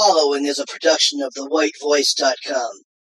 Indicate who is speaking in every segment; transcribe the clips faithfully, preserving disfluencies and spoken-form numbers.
Speaker 1: following is a production of the white voice dot com.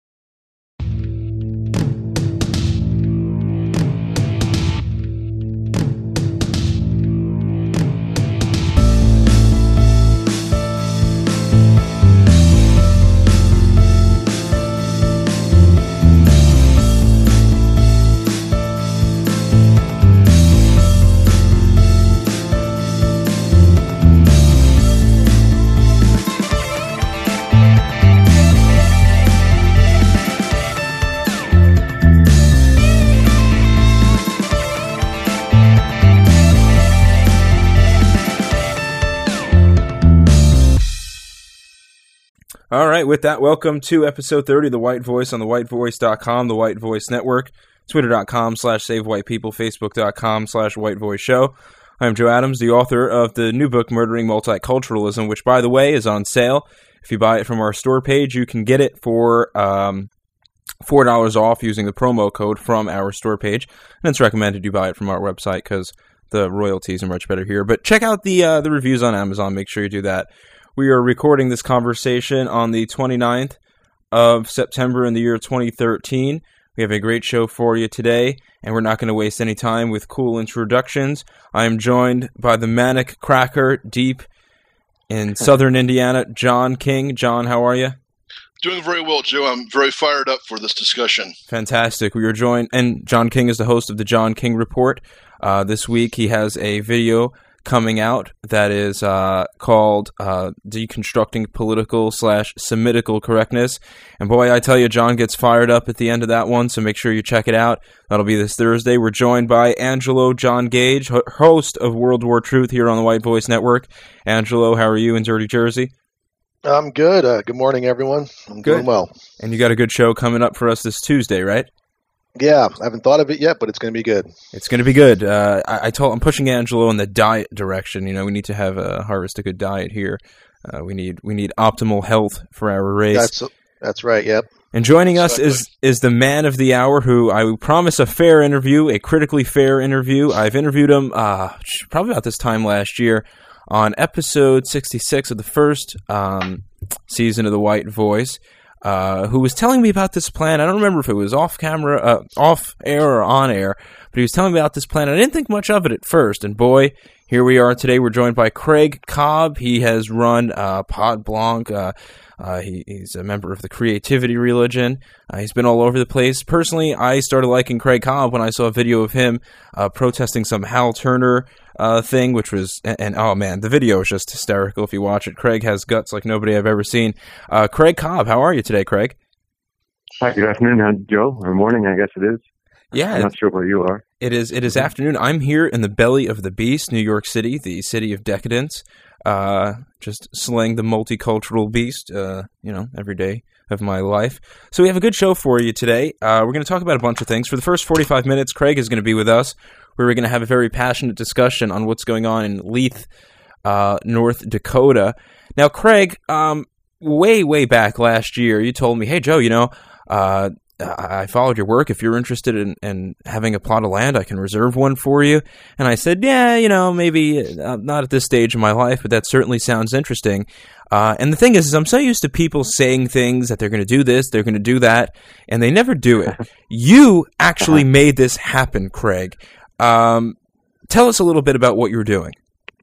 Speaker 2: All right, with that, welcome to episode thirty of The White Voice on the white voice dot com, The White Voice Network, twitter dot com slash save white people, facebook dot com slash white voice show. I'm Joe Adams, the author of the new book, Murdering Multiculturalism, which, by the way, is on sale. If you buy it from our store page, you can get it for um, four dollars off using the promo code from our store page. And it's recommended you buy it from our website because the royalties are much better here. But check out the uh, the reviews on Amazon. Make sure you do that. We are recording this conversation on the twenty-ninth of September in the year twenty thirteen. We have a great show for you today, and we're not going to waste any time with cool introductions. I am joined by the manic cracker deep in southern Indiana, John King. John, how are you?
Speaker 3: Doing very well, Joe. I'm very fired up for this discussion.
Speaker 2: Fantastic. We are joined, and John King is the host of the John King Report. Uh, this week he has a video coming out that is uh, called uh, Deconstructing Political slash Semitical Correctness. And boy, I tell you, John gets fired up at the end of that one, so make sure you check it out. That'll be this Thursday. We're joined by Angelo John Gage, ho- host of World War Truth here on the White Voice Network. Angelo, how are you in Dirty Jersey?
Speaker 4: I'm good. Uh, good morning, everyone. I'm
Speaker 2: good.
Speaker 4: Doing well.
Speaker 2: And you got a good show coming up for us this Tuesday, right?
Speaker 4: Yeah, I haven't thought of it yet, but it's going to be good.
Speaker 2: It's going to be good. Uh, I, I told I'm pushing Angelo in the diet direction. You know, we need to have a harvest a good diet here. Uh, we need we need optimal health for our race.
Speaker 4: That's that's right. Yep.
Speaker 2: And joining us is is the man of the hour, who I promise a fair interview, a critically fair interview. I've interviewed him uh, probably about this time last year on episode sixty-six of the first um, season of The White Voice. Uh, who was telling me about this plan. I don't remember if it was off camera, uh, off air or on air, but he was telling me about this plan. I didn't think much of it at first, and boy, here we are today. We're joined by Craig Cobb. He has run uh, Pod Blanc. Uh, uh, he, he's a member of the Creativity Religion. Uh, he's been all over the place. Personally, I started liking Craig Cobb when I saw a video of him uh, protesting some Hal Turner uh, thing, which was, and, and oh man, the video is just hysterical if you watch it. Craig has guts like nobody I've ever seen. Uh, Craig Cobb, how are you today, Craig?
Speaker 5: Hi, good afternoon, uh, Joe, or morning, I guess it is.
Speaker 2: Yeah.
Speaker 5: I'm not sure where you are.
Speaker 2: It is It is afternoon. I'm here in the belly of the beast, New York City, the city of decadence, uh, just slaying the multicultural beast, uh, you know, every day of my life. So we have a good show for you today. Uh, we're going to talk about a bunch of things. For the first forty-five minutes, Craig is going to be with us, where we're going to have a very passionate discussion on what's going on in Leith, uh, North Dakota. Now, Craig, um, way, way back last year, you told me, hey, Joe, you know, uh, I followed your work. If you're interested in, in having a plot of land, I can reserve one for you. And I said, yeah, you know, maybe uh, not at this stage of my life, but that certainly sounds interesting. Uh, and the thing is, is, I'm so used to people saying things that they're going to do this, they're going to do that, and they never do it. You actually made this happen, Craig. Um, tell us a little bit about what you're doing.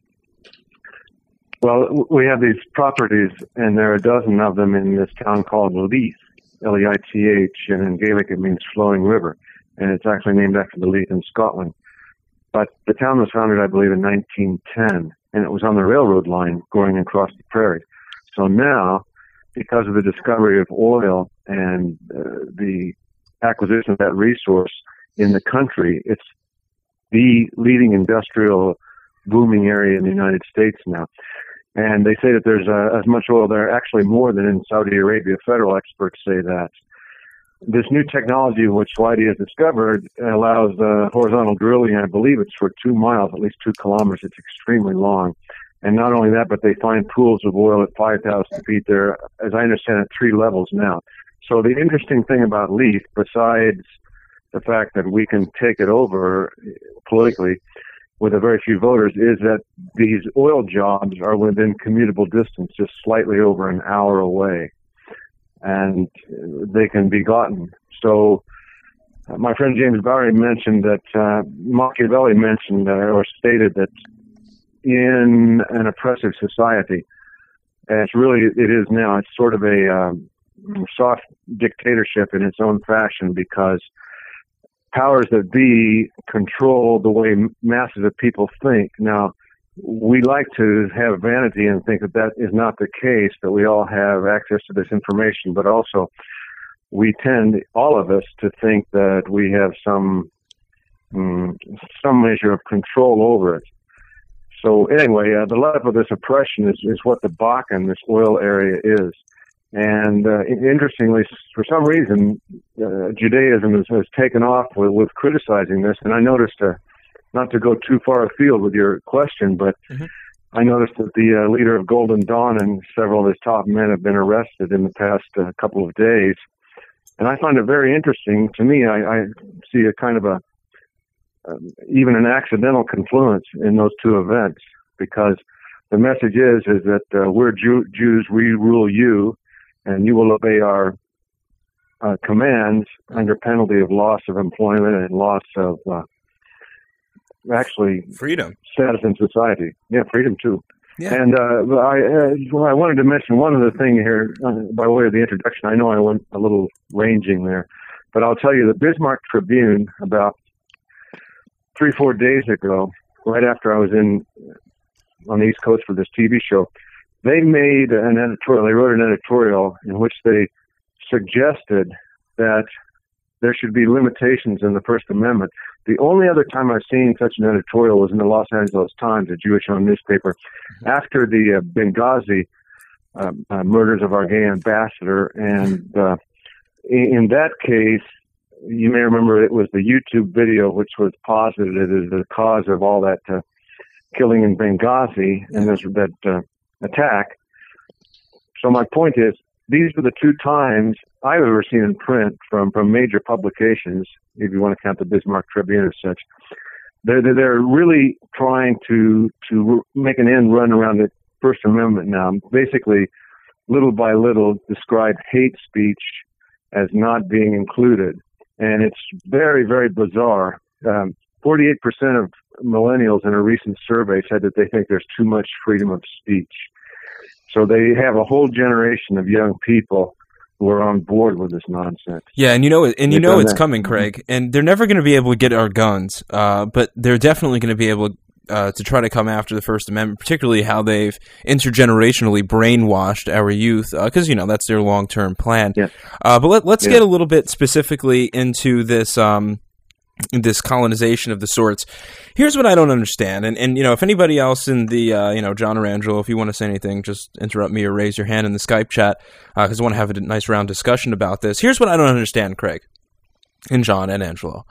Speaker 5: Well, we have these properties, and there are a dozen of them in this town called Leith. L E I T H, and in Gaelic it means flowing river, and it's actually named after the Leith in Scotland. But the town was founded, I believe, in nineteen ten, and it was on the railroad line going across the prairie. So now, because of the discovery of oil and uh, the acquisition of that resource in the country, it's the leading industrial booming area in the United States now. And they say that there's uh, as much oil there, actually more than in Saudi Arabia. Federal experts say that. This new technology, which Leidy has discovered, allows uh, horizontal drilling. I believe it's for two miles, at least two kilometers. It's extremely long. And not only that, but they find pools of oil at five thousand feet there, as I understand, at three levels now. So the interesting thing about Leith, besides the fact that we can take it over politically, with a very few voters, is that these oil jobs are within commutable distance, just slightly over an hour away, and they can be gotten. So uh, my friend James Barry mentioned that uh, Machiavelli mentioned uh, or stated that in an oppressive society, and it's really, it is now, it's sort of a um, soft dictatorship in its own fashion, because powers that be control the way masses of people think. Now, we like to have vanity and think that that is not the case, that we all have access to this information, but also we tend, all of us, to think that we have some um, some measure of control over it. So anyway, uh, the level of this oppression is, is what the Bakken, this oil area, is. And uh, interestingly, for some reason, uh, Judaism has, has taken off with, with criticizing this. And I noticed, uh, not to go too far afield with your question, but mm-hmm. I noticed that the uh, leader of Golden Dawn and several of his top men have been arrested in the past uh, couple of days. And I find it very interesting. To me, I, I see a kind of a, um, even an accidental confluence in those two events, because the message is, is that uh, we're Jew- Jews, we rule you, and you will obey our uh, commands under penalty of loss of employment and loss of uh, actually
Speaker 2: freedom,
Speaker 5: status in society. Yeah, freedom too.
Speaker 2: Yeah.
Speaker 5: And uh, I, uh, well, I wanted to mention one other thing here uh, by way of the introduction. I know I went a little ranging there, but I'll tell you the Bismarck Tribune, about three, four days ago, right after I was in on the East Coast for this T V show, they made an editorial, they wrote an editorial in which they suggested that there should be limitations in the First Amendment. The only other time I've seen such an editorial was in the Los Angeles Times, a Jewish-owned newspaper, after the uh, Benghazi uh, uh, murders of our gay ambassador. And uh, in, in that case, you may remember it was the YouTube video which was posited as the cause of all that uh, killing in Benghazi and this, that uh, attack. So my point is, these are the two times I've ever seen in print from, from major publications, if you want to count the Bismarck Tribune as such. They're, they're really trying to, to make an end run around the First Amendment now. Basically, little by little, describe hate speech as not being included. And it's very, very bizarre. Um, forty-eight percent of millennials in a recent survey said that they think there's too much freedom of speech. So they have a whole generation of young people who are on board with this nonsense.
Speaker 2: Yeah, and you know, and you
Speaker 5: They've
Speaker 2: know it's
Speaker 5: that.
Speaker 2: coming, Craig. And they're never going to be able to get our guns, uh, but they're definitely going to be able uh, to try to come after the First Amendment, particularly how they've intergenerationally brainwashed our youth, because uh, you know that's their long-term plan.
Speaker 5: Yeah.
Speaker 2: Uh, but let, let's
Speaker 5: yeah.
Speaker 2: get a little bit specifically into this. Um, this colonization of the sorts. Here's what I don't understand, and, and you know, if anybody else in the, uh, you know, John or Angelo, if you want to say anything, just interrupt me or raise your hand in the Skype chat, because uh, I want to have a nice round discussion about this. Here's what I don't understand, Craig, and John and Angelo.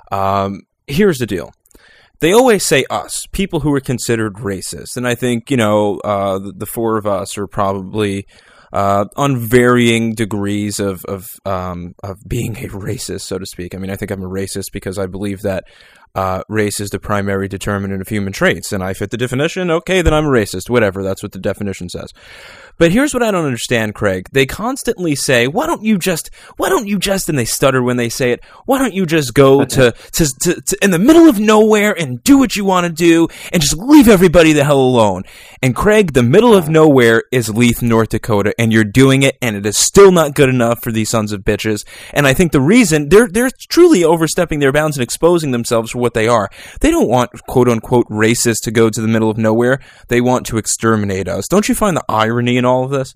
Speaker 2: Um, here's the deal. They always say us, people who are considered racist, and I think, you know, uh, the, the four of us are probably Uh, on varying degrees of of um, of being a racist, so to speak. I mean, I think I'm a racist because I believe that uh, race is the primary determinant of human traits, and I fit the definition. Okay, then I'm a racist. Whatever, that's what the definition says. But here's what I don't understand, Craig. They constantly say, "Why don't you just? Why don't you just?" And they stutter when they say it. Why don't you just go to to, to, to in the middle of nowhere and do what you want to do and just leave everybody the hell alone? And Craig, the middle of nowhere is Leith, North Dakota, and you're doing it, and it is still not good enough for these sons of bitches. And I think the reason they're they're truly overstepping their bounds and exposing themselves for what they are. They don't want quote unquote racists to go to the middle of nowhere. They want to exterminate us. Don't you find the irony in all of this?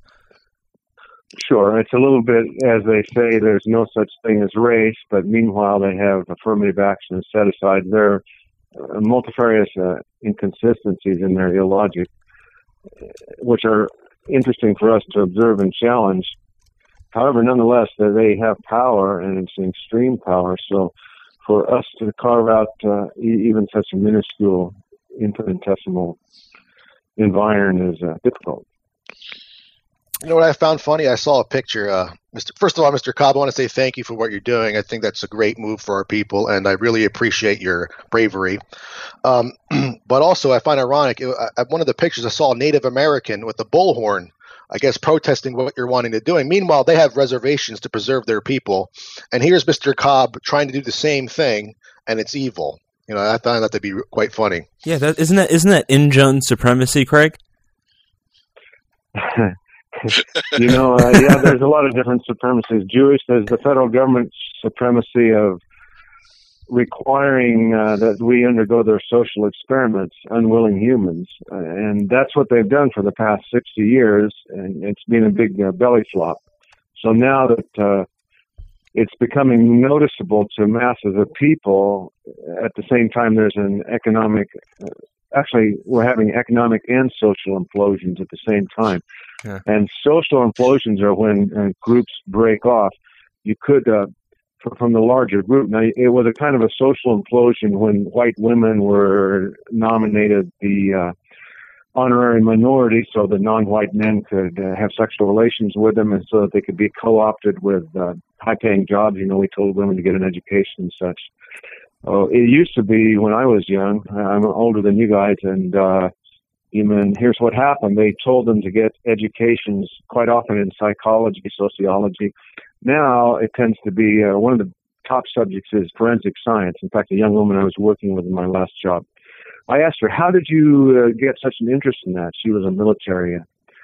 Speaker 5: Sure. It's a little bit, as they say, there's no such thing as race, but meanwhile they have affirmative action set aside. There are uh, multifarious uh, inconsistencies in their illogic, which are interesting for us to observe and challenge. However, nonetheless, they have power, and it's extreme power. So for us to carve out uh, even such a minuscule, infinitesimal environment is uh, difficult.
Speaker 4: You know what I found funny? I saw a picture. Uh, Mister First of all, Mister Cobb, I want to say thank you for what you're doing. I think that's a great move for our people, and I really appreciate your bravery. Um, but also, I find ironic, uh, at one of the pictures, I saw a Native American with a bullhorn, I guess, protesting what you're wanting to do. And meanwhile, they have reservations to preserve their people. And here's Mister Cobb trying to do the same thing, and it's evil. You know, I find that to be quite funny.
Speaker 2: Yeah, that isn't that isn't that Injun supremacy, Craig?
Speaker 5: you know, uh, yeah, there's a lot of different supremacies. Jewish, there's the federal government supremacy of requiring uh, that we undergo their social experiments, unwilling humans. Uh, and that's what they've done for the past sixty years, and it's been a big uh, belly flop. So now that uh, it's becoming noticeable to masses of people, at the same time there's an economic, uh, actually we're having economic and social implosions at the same time.
Speaker 2: Yeah.
Speaker 5: And social implosions are when uh, groups break off. You could, uh, from the larger group. Now, it was a kind of a social implosion when white women were nominated the uh, honorary minority, so the non-white men could uh, have sexual relations with them, and so that they could be co-opted with uh, high-paying jobs. You know, we told women to get an education and such. Oh, it used to be when I was young. I'm older than you guys, and uh, even here's what happened. They told them to get educations quite often in psychology, sociology. Now it tends to be uh, one of the top subjects is forensic science. In fact, a young woman I was working with in my last job, I asked her, how did you uh, get such an interest in that? She was a military,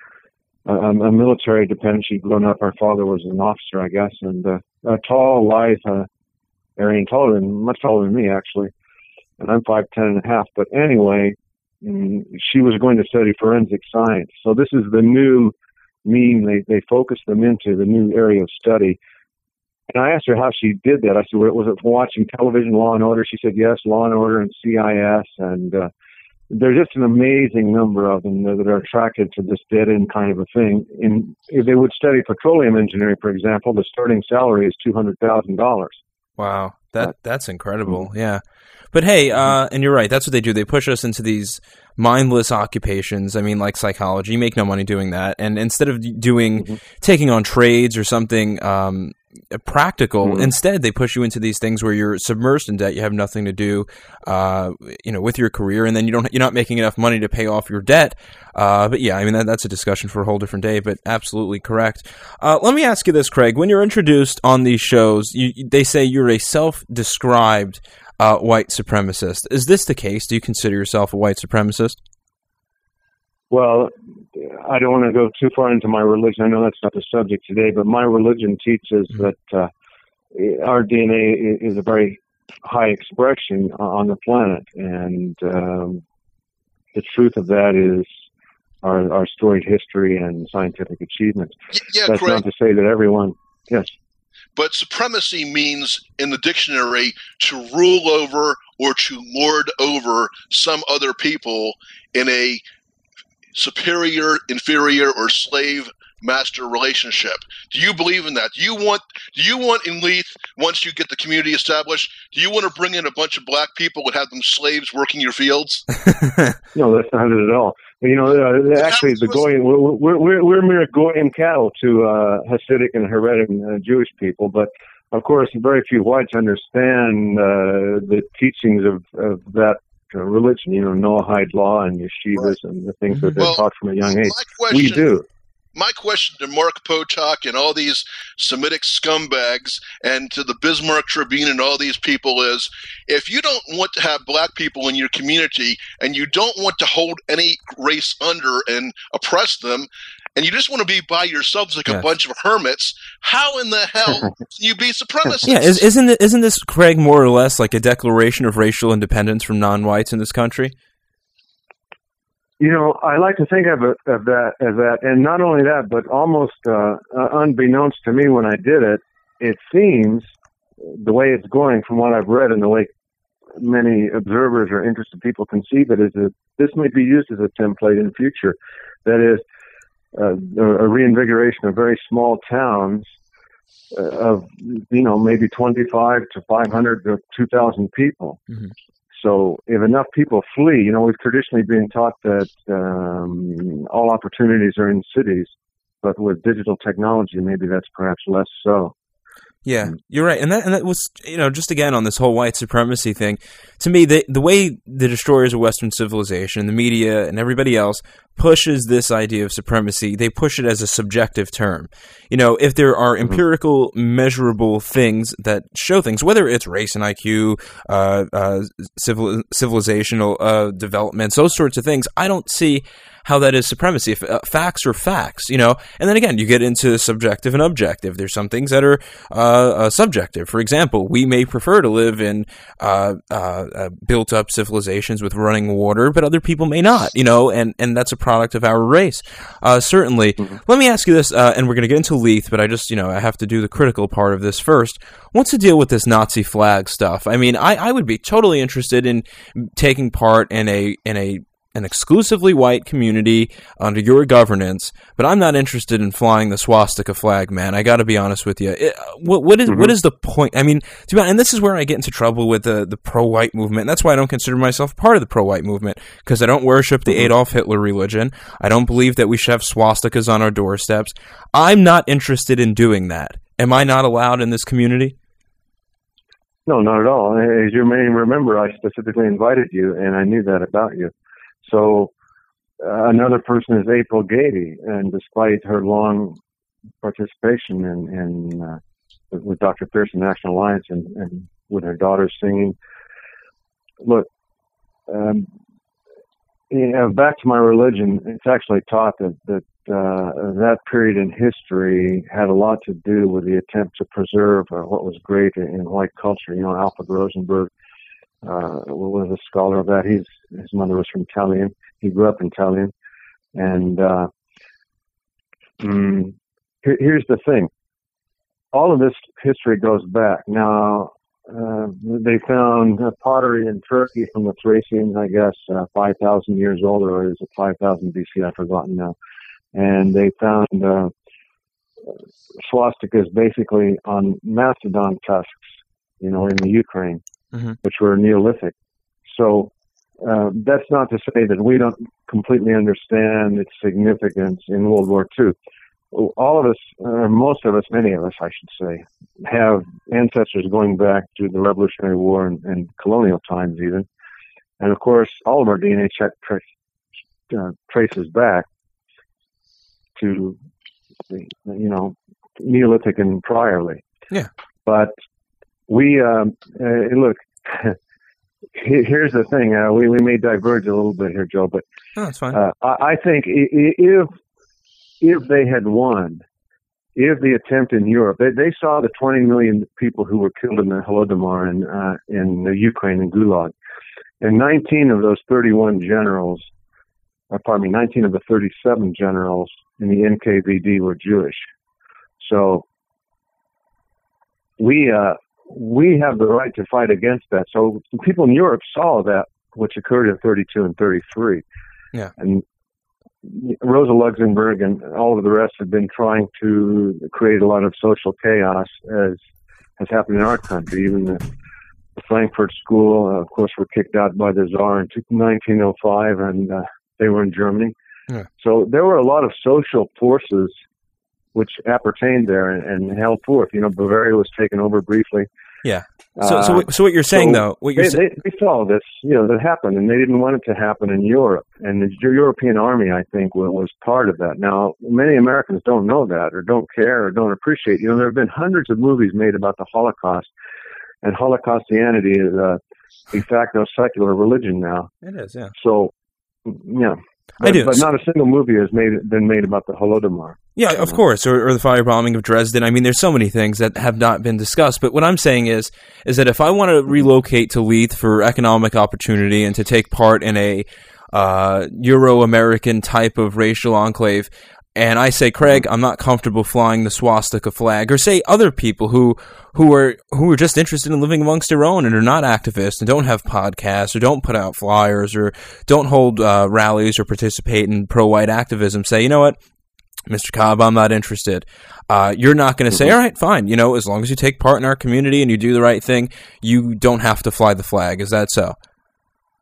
Speaker 5: uh, a military dependent. She'd grown up. Her father was an officer, I guess, and uh, a tall, lithe, uh, Aryan, taller than, much taller than me, actually. And I'm five ten and a half. But anyway, mm, she was going to study forensic science. So this is the new mean they, they focused them into the new area of study. And I asked her how she did that. I said, was it watching television, Law and Order? She said, yes, Law and Order and C I S. And uh, there's just an amazing number of them that are attracted to this dead-end kind of a thing. And if they would study petroleum engineering, for example, the starting salary is two hundred thousand dollars.
Speaker 2: Wow, that that's incredible. Yeah. But hey, uh, and you're right, that's what they do. They push us into these mindless occupations. I mean, like psychology, you make no money doing that. And instead of doing, mm-hmm. taking on trades or something um, practical, mm-hmm. instead they push you into these things where you're submersed in debt. You have nothing to do, uh, you know, with your career, and then you don't, you're not making enough money to pay off your debt. Uh, but yeah, I mean, that, that's a discussion for a whole different day, but absolutely correct. Uh, let me ask you this, Craig. When you're introduced on these shows, you, they say you're a self-described Uh, white supremacist. Is this the case? Do you consider yourself a white supremacist?
Speaker 5: Well, I don't want to go too far into my religion. I know that's not the subject today, but my religion teaches mm-hmm. that uh, our D N A is a very high expression on the planet, and um, the truth of that is our, our storied history and scientific achievements.
Speaker 3: Yeah,
Speaker 5: that's
Speaker 3: correct.
Speaker 5: Not to say that everyone, yes.
Speaker 3: But supremacy means, in the dictionary, to rule over or to lord over some other people in a superior, inferior, or slave-master relationship. Do you believe in that? Do you want, do you want in Leith, once you get the community established, do you want to bring in a bunch of black people and have them slaves working your fields?
Speaker 5: No, that's not it at all. You know, uh, actually, the Goyim, we're, we're, we're mere Goyim cattle to uh, Hasidic and Haredim uh, Jewish people, but of course, very few whites understand uh, the teachings of, of that uh, religion, you know, Noahide law and yeshivas right. and the things that they're
Speaker 3: well,
Speaker 5: taught from a young age.
Speaker 3: Question,
Speaker 5: we do.
Speaker 3: My question to Mark Potok and all these Semitic scumbags and to the Bismarck Tribune and all these people is, if you don't want to have black people in your community and you don't want to hold any race under and oppress them, and you just want to be by yourselves like yes. a bunch of hermits, how in the hell can you be supremacists?
Speaker 2: Yeah, is, isn't it, isn't this, Craig, more or less like a declaration of racial independence from non-whites in this country?
Speaker 5: You know, I like to think of it of that as that, and not only that, but almost uh, uh, unbeknownst to me when I did it, it seems the way it's going, from what I've read and the way many observers or interested people conceive it, is that this may be used as a template in the future. That is, uh, a reinvigoration of very small towns uh, of, you know, maybe twenty-five to five hundred to two thousand people. Mm-hmm. So if enough people flee, you know, we've traditionally been taught that um, all opportunities are in cities. but with digital technology, maybe that's perhaps less so.
Speaker 2: Yeah, you're right. And that and that was, you know, just again on this whole white supremacy thing, to me, the, the way the destroyers of Western civilization, the media, and everybody else pushes this idea of supremacy, they push it as a subjective term. You know, if there are empirical, measurable things that show things, whether it's race and I Q, uh, uh, civil, civilizational uh, developments, those sorts of things, I don't see how that is supremacy. If, uh, facts are facts, you know. And then again, you get into subjective and objective. There's some things that are uh, uh, subjective. For example, we may prefer to live in uh, uh, uh, built-up civilizations with running water, but other people may not, you know, and, and that's a product of our race. Uh, certainly. Mm-hmm. Let me ask you this, uh, and we're going to get into Leith, but I just, you know, I have to do the critical part of this first. What's the deal with this Nazi flag stuff? I mean, I, I would be totally interested in taking part in a in a an exclusively white community under your governance, but I'm not interested in flying the swastika flag, man. I got to be honest with you. It, what, what is mm-hmm. what is the point? I mean, to be honest, and this is where I get into trouble with the, the pro-white movement. And that's why I don't consider myself part of the pro-white movement, because I don't worship the mm-hmm. Adolf Hitler religion. I don't believe that we should have swastikas on our doorsteps. I'm not interested in doing that. Am I not allowed in this community?
Speaker 5: No, not at all. As you may remember, I specifically invited you, and I knew that about you. So uh, another person is April Gady, and despite her long participation in, in uh, with Doctor Pearson National Alliance and, and with her daughter singing, look, um, you know, back to my religion, it's actually taught that that uh, that period in history had a lot to do with the attempt to preserve uh, what was great in, in white culture. You know, Alfred Rosenberg Uh, was a scholar of that. He's, his mother was from Tallinn. He grew up in Tallinn. And uh, mm, here, here's the thing. All of this history goes back. Now, uh, they found uh, pottery in Turkey from the Thracians, I guess, uh, five thousand years old, or is it five thousand B C? I've forgotten now. And they found uh, swastikas basically on mastodon tusks, you know, in the Ukraine. Mm-hmm. Which were Neolithic. So uh, that's not to say that we don't completely understand its significance in World War Two. All of us, or most of us, many of us, I should say, have ancestors going back to the Revolutionary War and, and colonial times even. And of course, all of our D N A check tra- uh, traces back to, the, you know, Neolithic and priorly.
Speaker 2: Yeah.
Speaker 5: But We, um, uh, look, here's the thing. Uh, we, we may diverge a little bit here, Joe, but
Speaker 2: oh, that's fine.
Speaker 5: Uh, I, I think if if they had won, if the attempt in Europe, they, they saw the twenty million people who were killed in the Holodomor in, uh, in the Ukraine and Gulag, and nineteen of those thirty-one generals, or pardon me, nineteen of the thirty-seven generals in the N K V D were Jewish. So we... Uh, We have the right to fight against that. So people in Europe saw that, which occurred in thirty-two and thirty-three.
Speaker 2: Yeah.
Speaker 5: And Rosa Luxemburg and all of the rest have been trying to create a lot of social chaos, as has happened in our country. Even the, the Frankfurt School, uh, of course, were kicked out by the Tsar in nineteen oh five, and uh, they were in Germany. Yeah. So there were a lot of social forces which appertained there and, and held forth. You know, Bavaria was taken over briefly.
Speaker 2: Yeah. So, uh, so, so what you're saying, so though, what you're
Speaker 5: they,
Speaker 2: saying,
Speaker 5: they, they saw this, you know, that happened, and they didn't want it to happen in Europe. And the European Army, I think, was, was part of that. Now, many Americans don't know that, or don't care, or don't appreciate. You know, there have been hundreds of movies made about the Holocaust, and Holocaustianity is a de facto secular religion now.
Speaker 2: It is, yeah.
Speaker 5: So, yeah. But,
Speaker 2: I do.
Speaker 5: But not a single movie has made been made about the Holodomor.
Speaker 2: Yeah, of course, or, or the firebombing of Dresden. I mean, there's so many things that have not been discussed. But what I'm saying is, is that if I want to relocate to Leith for economic opportunity and to take part in a uh, Euro-American type of racial enclave, and I say, Craig, I'm not comfortable flying the swastika flag, or say other people who who are who are just interested in living amongst their own and are not activists and don't have podcasts or don't put out flyers or don't hold uh, rallies or participate in pro-white activism, say, you know what, Mister Cobb, I'm not interested. Uh, you're not going to say, all right, fine, you know, as long as you take part in our community and you do the right thing, you don't have to fly the flag. Is that so?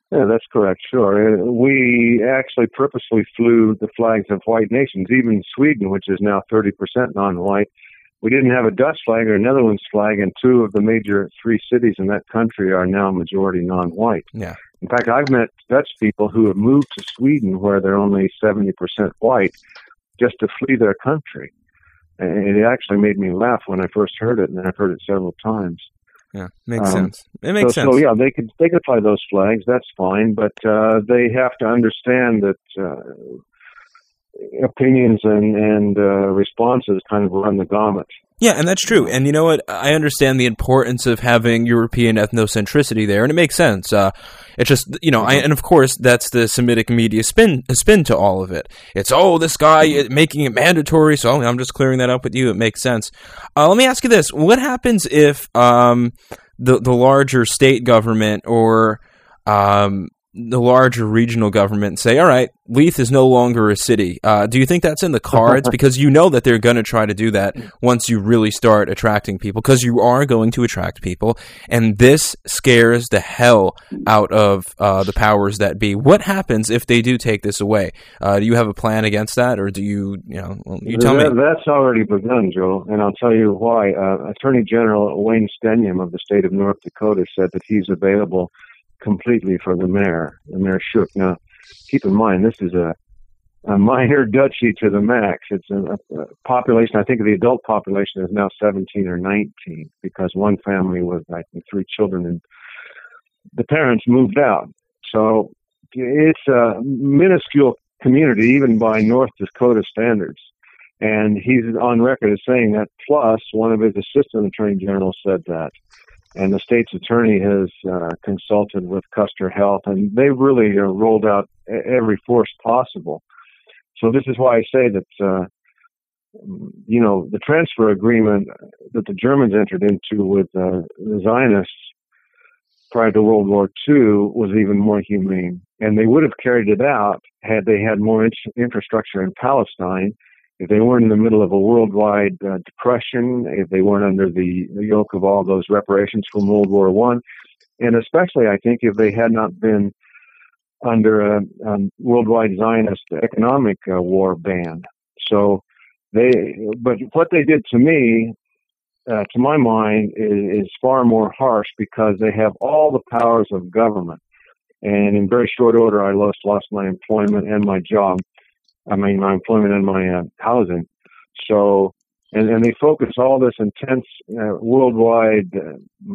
Speaker 5: Yeah, that's correct. Sure. Uh, We actually purposely flew the flags of white nations, even Sweden, which is now thirty percent non-white. We didn't have a Dutch flag or a Netherlands flag, and two of the major three cities in that country are now majority non-white.
Speaker 2: Yeah.
Speaker 5: In fact, I've met Dutch people who have moved to Sweden where they're only seventy percent white just to flee their country. And it actually made me laugh when I first heard it, and I've heard it several times.
Speaker 2: Yeah, makes
Speaker 5: Um,
Speaker 2: sense. It makes
Speaker 5: so,
Speaker 2: sense.
Speaker 5: So yeah, they could they could fly those flags. That's fine, but uh, they have to understand that uh, opinions and and uh, responses kind of run the gamut.
Speaker 2: Yeah, and that's true. And you know what? I understand the importance of having European ethnocentricity there, and it makes sense. Uh, it's just, you know, I, and of course, that's the Semitic media spin spin to all of it. It's, oh, this guy is making it mandatory, so I'm just clearing that up with you. It makes sense. Uh, let me ask you this. What happens if um, the, the larger state government or um, the larger regional government say, all right, Leith is no longer a city? Uh, do you think that's in the cards? Because you know that they're going to try to do that once you really start attracting people, because you are going to attract people, and this scares the hell out of uh, the powers that be. What happens if they do take this away? Uh, do you have a plan against that, or do you, you know, well, you tell
Speaker 5: that,
Speaker 2: me.
Speaker 5: That's already begun, Joe, and I'll tell you why. Uh, Attorney General Wayne Stenyum of the state of North Dakota said that he's available completely for the mayor, the Mayor Shook. Now, keep in mind, this is a, a minor duchy to the max. It's a, a population, I think the adult population is now seventeen or nineteen, because one family with, I think, three children, and the parents moved out. So it's a minuscule community, even by North Dakota standards. And he's on record as saying that, plus one of his assistant attorney generals said that. And the state's attorney has uh, consulted with Custer Health, and they've really uh, rolled out every force possible. So this is why I say that, uh, you know, the transfer agreement that the Germans entered into with uh, the Zionists prior to World War Two was even more humane. And they would have carried it out had they had more in- infrastructure in Palestine, if they weren't in the middle of a worldwide uh, depression, if they weren't under the, the yoke of all those reparations from World War One, and especially, I think, if they had not been under a, a worldwide Zionist economic uh, war ban. So they, but what they did to me, uh, to my mind, is, is far more harsh, because they have all the powers of government. And in very short order, I lost lost my employment and my job. I mean, my employment and my uh, housing. So, and, and they focus all this intense uh, worldwide uh,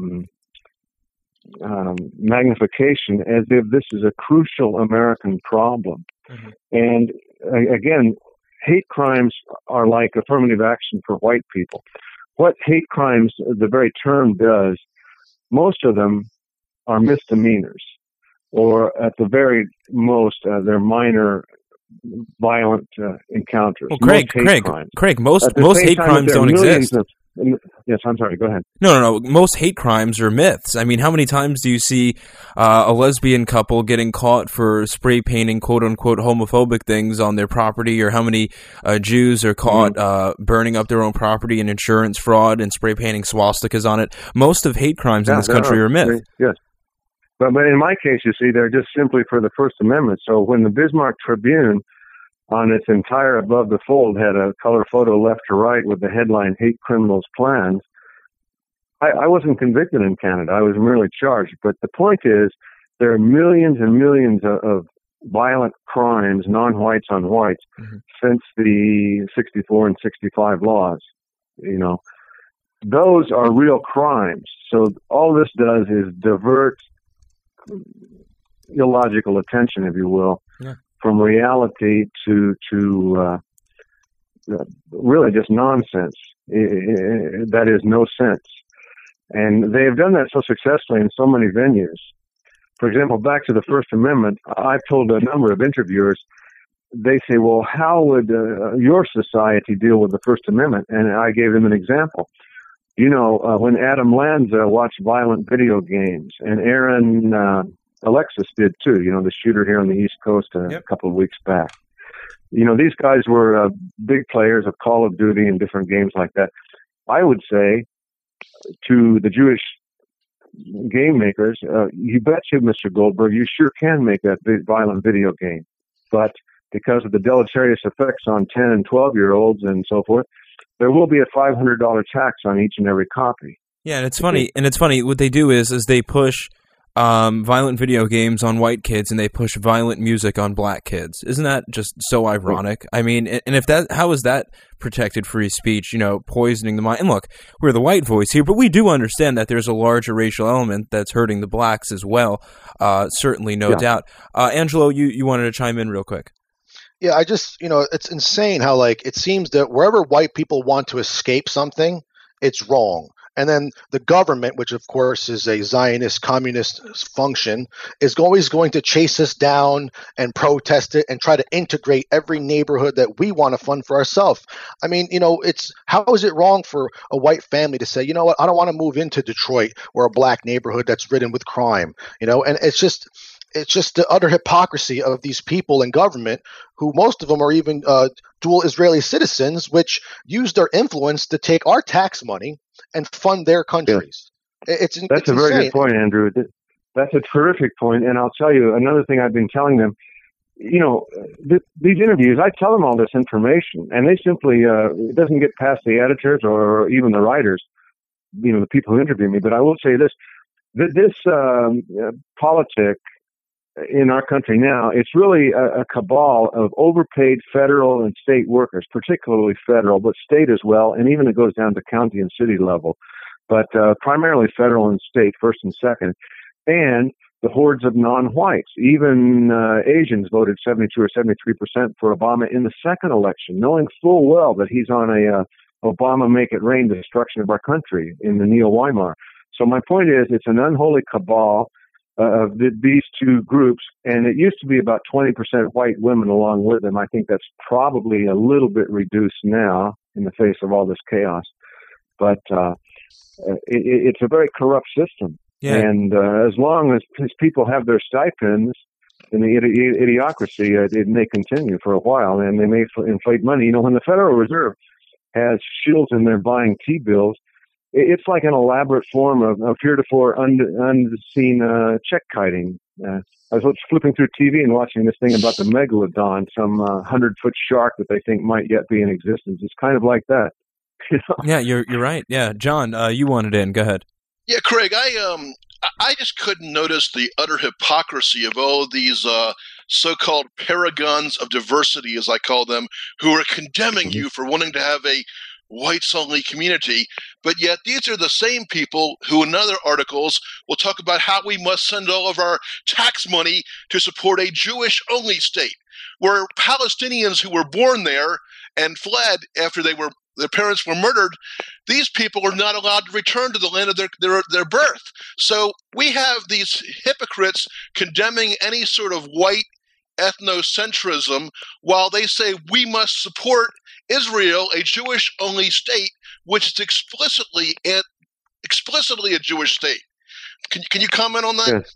Speaker 5: um, magnification as if this is a crucial American problem. Mm-hmm. And uh, again, hate crimes are like affirmative action for white people. What hate crimes, the very term does, most of them are misdemeanors, or at the very most, uh, they're minor violent uh, encounters.
Speaker 2: Well, Craig, Craig,
Speaker 5: crimes.
Speaker 2: Craig, most most hate crimes don't exist.
Speaker 5: Of, yes, I'm sorry. Go ahead.
Speaker 2: No, no, no. Most hate crimes are myths. I mean, how many times do you see uh, a lesbian couple getting caught for spray painting "quote unquote" homophobic things on their property, or how many uh, Jews are caught mm-hmm. uh, burning up their own property in insurance fraud and spray painting swastikas on it? Most of hate crimes yeah, in this country are, are myths.
Speaker 5: Yes. But, but in my case, you see, they're just simply for the First Amendment. So when the Bismarck Tribune, on its entire above the fold, had a color photo left to right with the headline "Hate Criminals Plans," I, I wasn't convicted in Canada. I was merely charged. But the point is, there are millions and millions of, of violent crimes, non-whites on whites, mm-hmm. since the sixty-four and sixty-five laws. You know, those are real crimes. So all this does is divert illogical attention, if you will, yeah. from reality to to uh, really just nonsense. That is no sense. And they have done that so successfully in so many venues. For example, back to the First Amendment, I've told a number of interviewers, they say, well, how would uh, your society deal with the First Amendment? And I gave them an example. You know, uh, when Adam Lanza watched violent video games, and Aaron uh, Alexis did too, you know, the shooter here on the East Coast uh, yep. a couple of weeks back. You know, these guys were uh, big players of Call of Duty and different games like that. I would say to the Jewish game makers, uh, you bet you, Mister Goldberg, you sure can make a violent video game. But because of the deleterious effects on ten and twelve-year-olds and so forth, there will be a five hundred dollars tax on each and every copy.
Speaker 2: Yeah, and it's funny. And it's funny. What they do is, is they push um, violent video games on white kids, and they push violent music on black kids. Isn't that just so ironic? I mean, and if that, how is that protected free speech? You know, poisoning the mind. And look, we're the white voice here, but we do understand that there's a larger racial element that's hurting the blacks as well. Uh, certainly, no
Speaker 5: yeah.
Speaker 2: doubt. Uh, Angelo, you you wanted to chime in real quick.
Speaker 4: Yeah, I just, you know, it's insane how, like, it seems that wherever white people want to escape something, it's wrong. And then the government, which of course is a Zionist communist function, is always going to chase us down and protest it and try to integrate every neighborhood that we want to fund for ourselves. I mean, you know, it's how is it wrong for a white family to say, you know what, I don't want to move into Detroit or a black neighborhood that's ridden with crime, you know, and it's just it's just the utter hypocrisy of these people in government, who most of them are even uh, dual Israeli citizens, which use their influence to take our tax money and fund their countries. Yeah. It's
Speaker 5: That's
Speaker 4: it's
Speaker 5: a very
Speaker 4: insane.
Speaker 5: good point, Andrew. That's a terrific point. And I'll tell you another thing I've been telling them. You know, th- these interviews, I tell them all this information, and they simply, uh, it doesn't get past the editors or even the writers, you know, the people who interview me. But I will say this, that this um, uh, politic in our country now, it's really a, a cabal of overpaid federal and state workers, particularly federal, but state as well, and even it goes down to county and city level, but uh, primarily federal and state, first and second, and the hordes of non-whites. Even uh, Asians voted seventy-two or seventy-three percent for Obama in the second election, knowing full well that he's on a uh, Obama make it rain destruction of our country in the neo-Weimar. So my point is, it's an unholy cabal Uh, of the, these two groups, and it used to be about twenty percent white women along with them. I think that's probably a little bit reduced now in the face of all this chaos, but uh, it, it's a very corrupt system. Yeah. And uh, as long as, as people have their stipends in the idi- idiocracy, uh, it may continue for a while, and they may inflate money. You know, when the Federal Reserve has shields in there buying T-bills, it's like an elaborate form of, of heretofore un- unseen uh, check kiting. Uh, I was flipping through T V and watching this thing about the megalodon, some uh, hundred-foot shark that they think might yet be in existence. It's kind of like that. You know?
Speaker 2: Yeah, you're you're right. Yeah, John, uh, you wanted in. Go ahead.
Speaker 3: Yeah, Craig, I um I just couldn't notice the utter hypocrisy of all of these uh, so-called paragons of diversity, as I call them, who are condemning mm-hmm. you for wanting to have a whites-only community, but yet these are the same people who in other articles will talk about how we must send all of our tax money to support a Jewish-only state, where Palestinians who were born there and fled after they were their parents were murdered, these people are not allowed to return to the land of their, their, their birth. So we have these hypocrites condemning any sort of white ethnocentrism while they say we must support Israel, a Jewish-only state, which is explicitly and explicitly a Jewish state. Can, can you comment on that?
Speaker 5: Yes.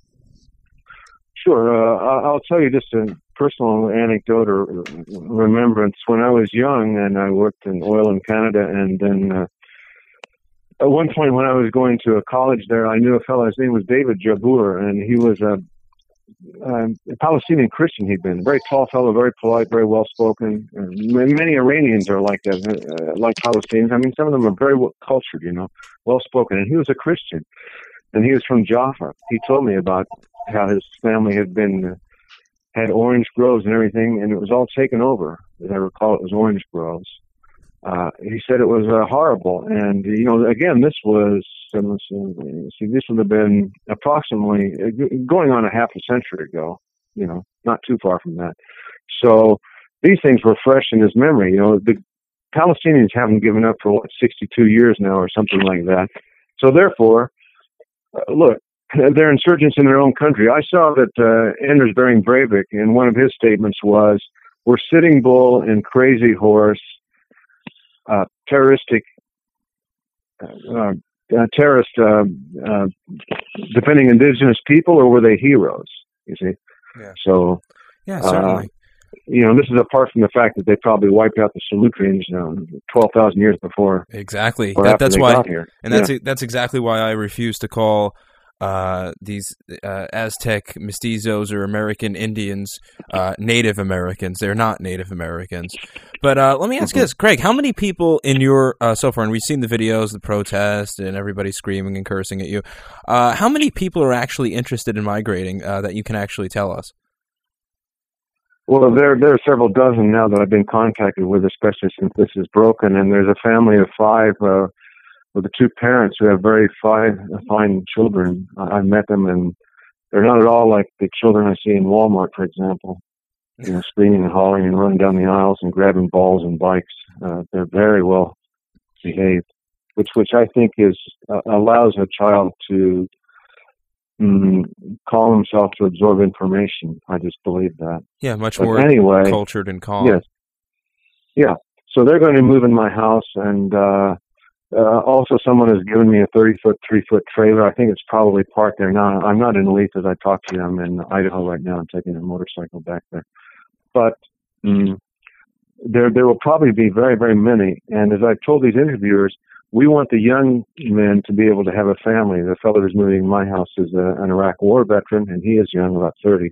Speaker 5: Sure. Uh, I'll tell you just a personal anecdote or remembrance. When I was young and I worked in oil in Canada, and then uh, at one point when I was going to a college there, I knew a fellow, his name was David Jabour, and he was a Um, a Palestinian Christian. He'd been a very tall fellow, very polite, very well spoken. Uh, many Iranians are like that, uh, like Palestinians. I mean, some of them are very well cultured, you know, well spoken. And he was a Christian, and he was from Jaffa. He told me about how his family had been uh, had orange groves and everything, and it was all taken over. As I recall, it was orange groves. Uh, he said it was uh, horrible, and you know, again, this was um, see, this would have been approximately going on a half a century ago. You know, not too far from that. So these things were fresh in his memory. You know, the Palestinians haven't given up for what, sixty-two years now, or something like that. So therefore, uh, look, they're insurgents in their own country. I saw that uh, Anders Behring Breivik, in one of his statements, was, "We're Sitting Bull and Crazy Horse." Uh, terroristic, uh, uh, terrorist, uh, uh, defending indigenous people, or were they heroes? You see,
Speaker 2: yeah.
Speaker 5: So,
Speaker 2: yeah, certainly.
Speaker 5: Uh, you know, this is apart from the fact that they probably wiped out the Solutreans um, twelve thousand years before.
Speaker 2: Exactly.
Speaker 5: Or
Speaker 2: that,
Speaker 5: after
Speaker 2: that's
Speaker 5: they
Speaker 2: why,
Speaker 5: got here.
Speaker 2: and that's
Speaker 5: yeah.
Speaker 2: that's exactly why I refuse to call uh, these uh, Aztec mestizos or American Indians, uh, Native Americans. They're not Native Americans. But uh, let me ask you this, Craig, how many people in your, uh, so far, and we've seen the videos, the protest, and everybody screaming and cursing at you, uh, how many people are actually interested in migrating uh, that you can actually tell us?
Speaker 5: Well, there there are several dozen now that I've been contacted with, especially since this is broken. And there's a family of five uh, with the two parents who have very fine, fine children. I've met them, and they're not at all like the children I see in Walmart, for example. You know, screaming and hollering and running down the aisles and grabbing balls and bikes. Uh, they're very well behaved, which which I think is uh, allows a child to mm, calm himself to absorb information. I just believe that.
Speaker 2: Yeah, much
Speaker 5: but
Speaker 2: more
Speaker 5: anyway,
Speaker 2: cultured and calm.
Speaker 5: Yes. Yeah. So they're going to move in my house, and uh, uh, also someone has given me a thirty-foot, three-foot trailer. I think it's probably parked there now. I'm not in Leith as I talk to you. I'm in Idaho right now. I'm taking a motorcycle back there. But mm, there there will probably be very, very many. And as I've told these interviewers, we want the young men to be able to have a family. The fellow who's moving in my house is a, an Iraq War veteran, and he is young, about thirty.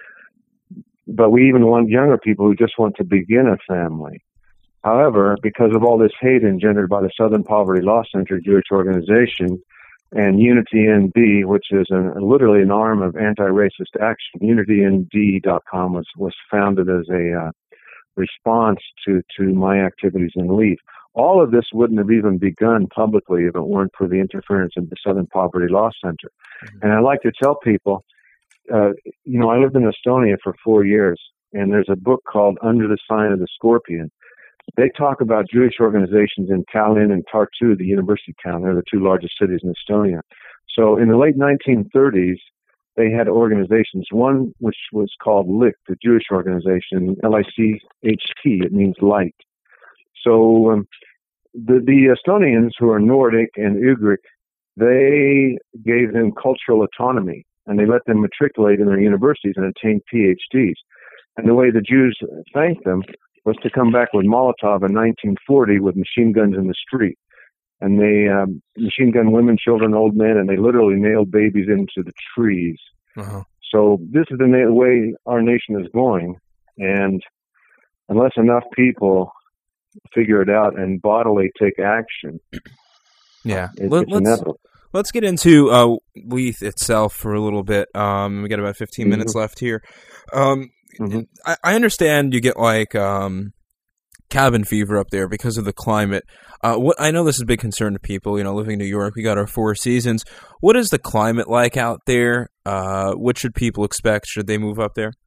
Speaker 5: But we even want younger people who just want to begin a family. However, because of all this hate engendered by the Southern Poverty Law Center Jewish organization and Unity N D, which is a, literally an arm of anti-racist action, unity N D dot com was, was founded as a uh, response to, to my activities in Leith. All of this wouldn't have even begun publicly if it weren't for the interference of the Southern Poverty Law Center. Mm-hmm. And I like to tell people, uh, you know, I lived in Estonia for four years, and there's a book called Under the Sign of the Scorpion. They talk about Jewish organizations in Tallinn and Tartu, the university town. They're the two largest cities in Estonia. So in the late nineteen thirties, they had organizations, one which was called Licht, the Jewish organization, L I C H T, it means light. So um, the, the Estonians, who are Nordic and Ugric, they gave them cultural autonomy, and they let them matriculate in their universities and attain P H Ds. And the way the Jews thanked them was to come back with Molotov in nineteen forty with machine guns in the street. And they um, machine gun women, children, old men, and they literally nailed babies into the trees. Uh-huh. So this is the na- way our nation is going. And unless enough people figure it out and bodily take action,
Speaker 2: yeah,
Speaker 5: it,
Speaker 2: Let,
Speaker 5: it's
Speaker 2: let's,
Speaker 5: inevitable.
Speaker 2: Let's get into uh, Leith itself for a little bit. Um, we got about fifteen mm-hmm. minutes left here. Um, mm-hmm. I, I understand you get like um, cabin fever up there because of the climate. Uh, what I know this is a big concern to people. You know, living in New York, we got our four seasons. What is the climate like out there? Uh, what should people expect? Should they move up there?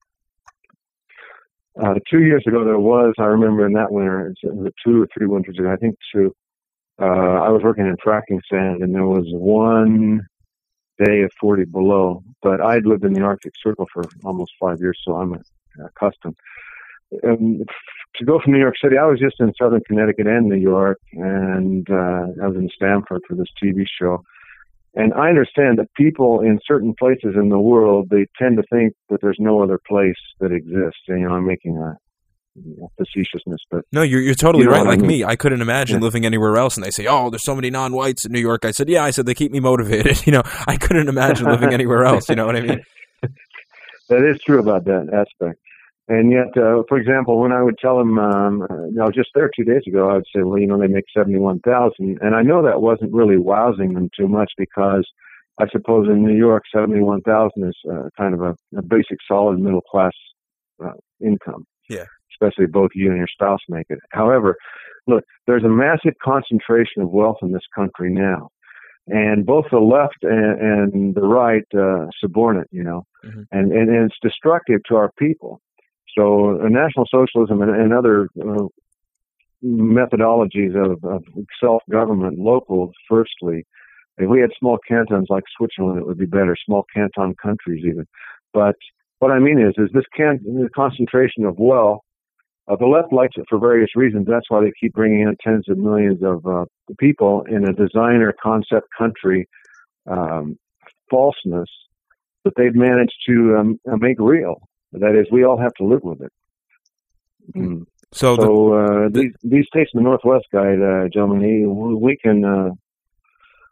Speaker 5: Uh, two years ago, there was. I remember in that winter, it was two or three winters ago. I think two. Uh, I was working in fracking sand, and there was one day of forty below. But I'd lived in the Arctic Circle for almost five years, so I'm accustomed. Um, to go from New York City, I was just in southern Connecticut and New York, and uh, I was in Stamford for this T V show. And I understand that people in certain places in the world, they tend to think that there's no other place that exists. And, you know, I'm making a you know, facetiousness, but
Speaker 2: no, you're you're totally
Speaker 5: you know
Speaker 2: right. Like
Speaker 5: I mean.
Speaker 2: me, I couldn't imagine
Speaker 5: yeah.
Speaker 2: living anywhere else. And they say, "Oh, there's so many non-whites in New York." I said, "Yeah." I said they keep me motivated. You know, I couldn't imagine living anywhere else. You know what I mean?
Speaker 5: That is true about that aspect. And yet, uh, for example, when I would tell them, um, you know, just there two days ago, I would say, well, you know, they make seventy-one thousand, and I know that wasn't really wowsing them too much because I suppose in New York, seventy-one thousand is uh, kind of a, a basic, solid middle class uh, income.
Speaker 2: Yeah.
Speaker 5: Especially both you and your spouse make it. However, look, there's a massive concentration of wealth in this country now. And both the left and, and the right uh, subordinate, you know, mm-hmm. and, and, and it's destructive to our people. So uh, National Socialism and, and other uh, methodologies of, of self-government, local, firstly, if we had small cantons like Switzerland, it would be better, small canton countries even. But what I mean is, is this can, the concentration of wealth, uh, the left likes it for various reasons. That's why they keep bringing in tens of millions of uh, people in a designer concept country um, falseness that they've managed to um, make real. That is, we all have to live with it. Mm.
Speaker 2: So,
Speaker 5: so
Speaker 2: the,
Speaker 5: uh,
Speaker 2: the,
Speaker 5: these these states in the Northwest, guide uh, gentlemen, we can uh,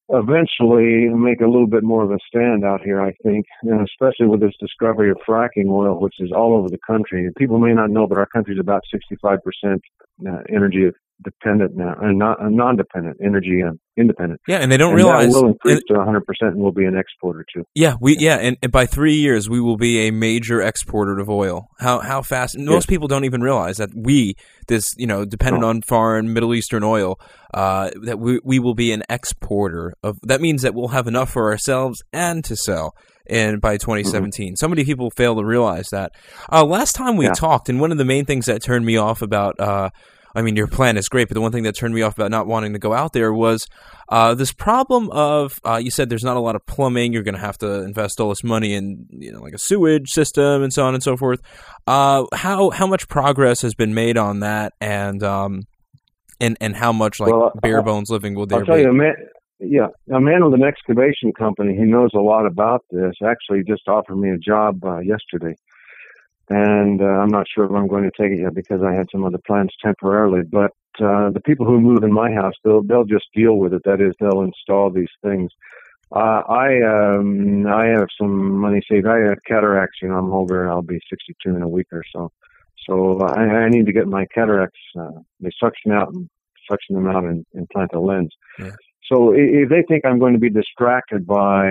Speaker 5: eventually make a little bit more of a stand out here, I think, and especially with this discovery of fracking oil, which is all over the country. People may not know, but our country is about sixty-five percent uh, energy dependent now, and not uh, non-dependent, energy uh, independent.
Speaker 2: Yeah, and they don't
Speaker 5: and
Speaker 2: realize
Speaker 5: that will increase
Speaker 2: and,
Speaker 5: to one hundred percent, and we'll be an exporter too.
Speaker 2: Yeah, we yeah, and, and by three years we will be a major exporter of oil. How how fast? Most
Speaker 5: yes.
Speaker 2: people don't even realize that we, this you know, dependent
Speaker 5: oh.
Speaker 2: on foreign Middle Eastern oil, uh, that we we will be an exporter of. That means that we'll have enough for ourselves and to sell. And by twenty seventeen, mm-hmm. so many people fail to realize that. Uh, last time we
Speaker 5: yeah.
Speaker 2: talked, and one of the main things that turned me off about. Uh, I mean, your plan is great, but the one thing that turned me off about not wanting to go out there was uh, this problem of, uh, you said there's not a lot of plumbing, you're going to have to invest all this money in, you know, like a sewage system and so on and so forth. Uh, how how much progress has been made on that, and um, and and how much like
Speaker 5: well,
Speaker 2: bare bones living will there
Speaker 5: I'll tell
Speaker 2: be?
Speaker 5: you, a man, yeah, a man with an excavation company, he knows a lot about this, actually just offered me a job uh, yesterday. And uh, I'm not sure if I'm going to take it yet because I had some other plans temporarily. But uh, the people who move in my house, they'll they'll just deal with it. That is, they'll install these things. Uh, I um, I have some money saved. I have cataracts. You know, I'm older. I'll be sixty-two in a week or so. So I, I need to get my cataracts. Uh, they suction out and suction them out and implant a lens.
Speaker 2: Yeah.
Speaker 5: So if they think I'm going to be distracted by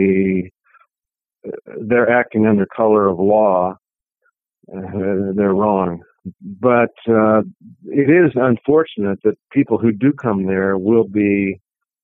Speaker 5: they're acting under color of law, Uh, they're wrong. But uh, it is unfortunate that people who do come there will be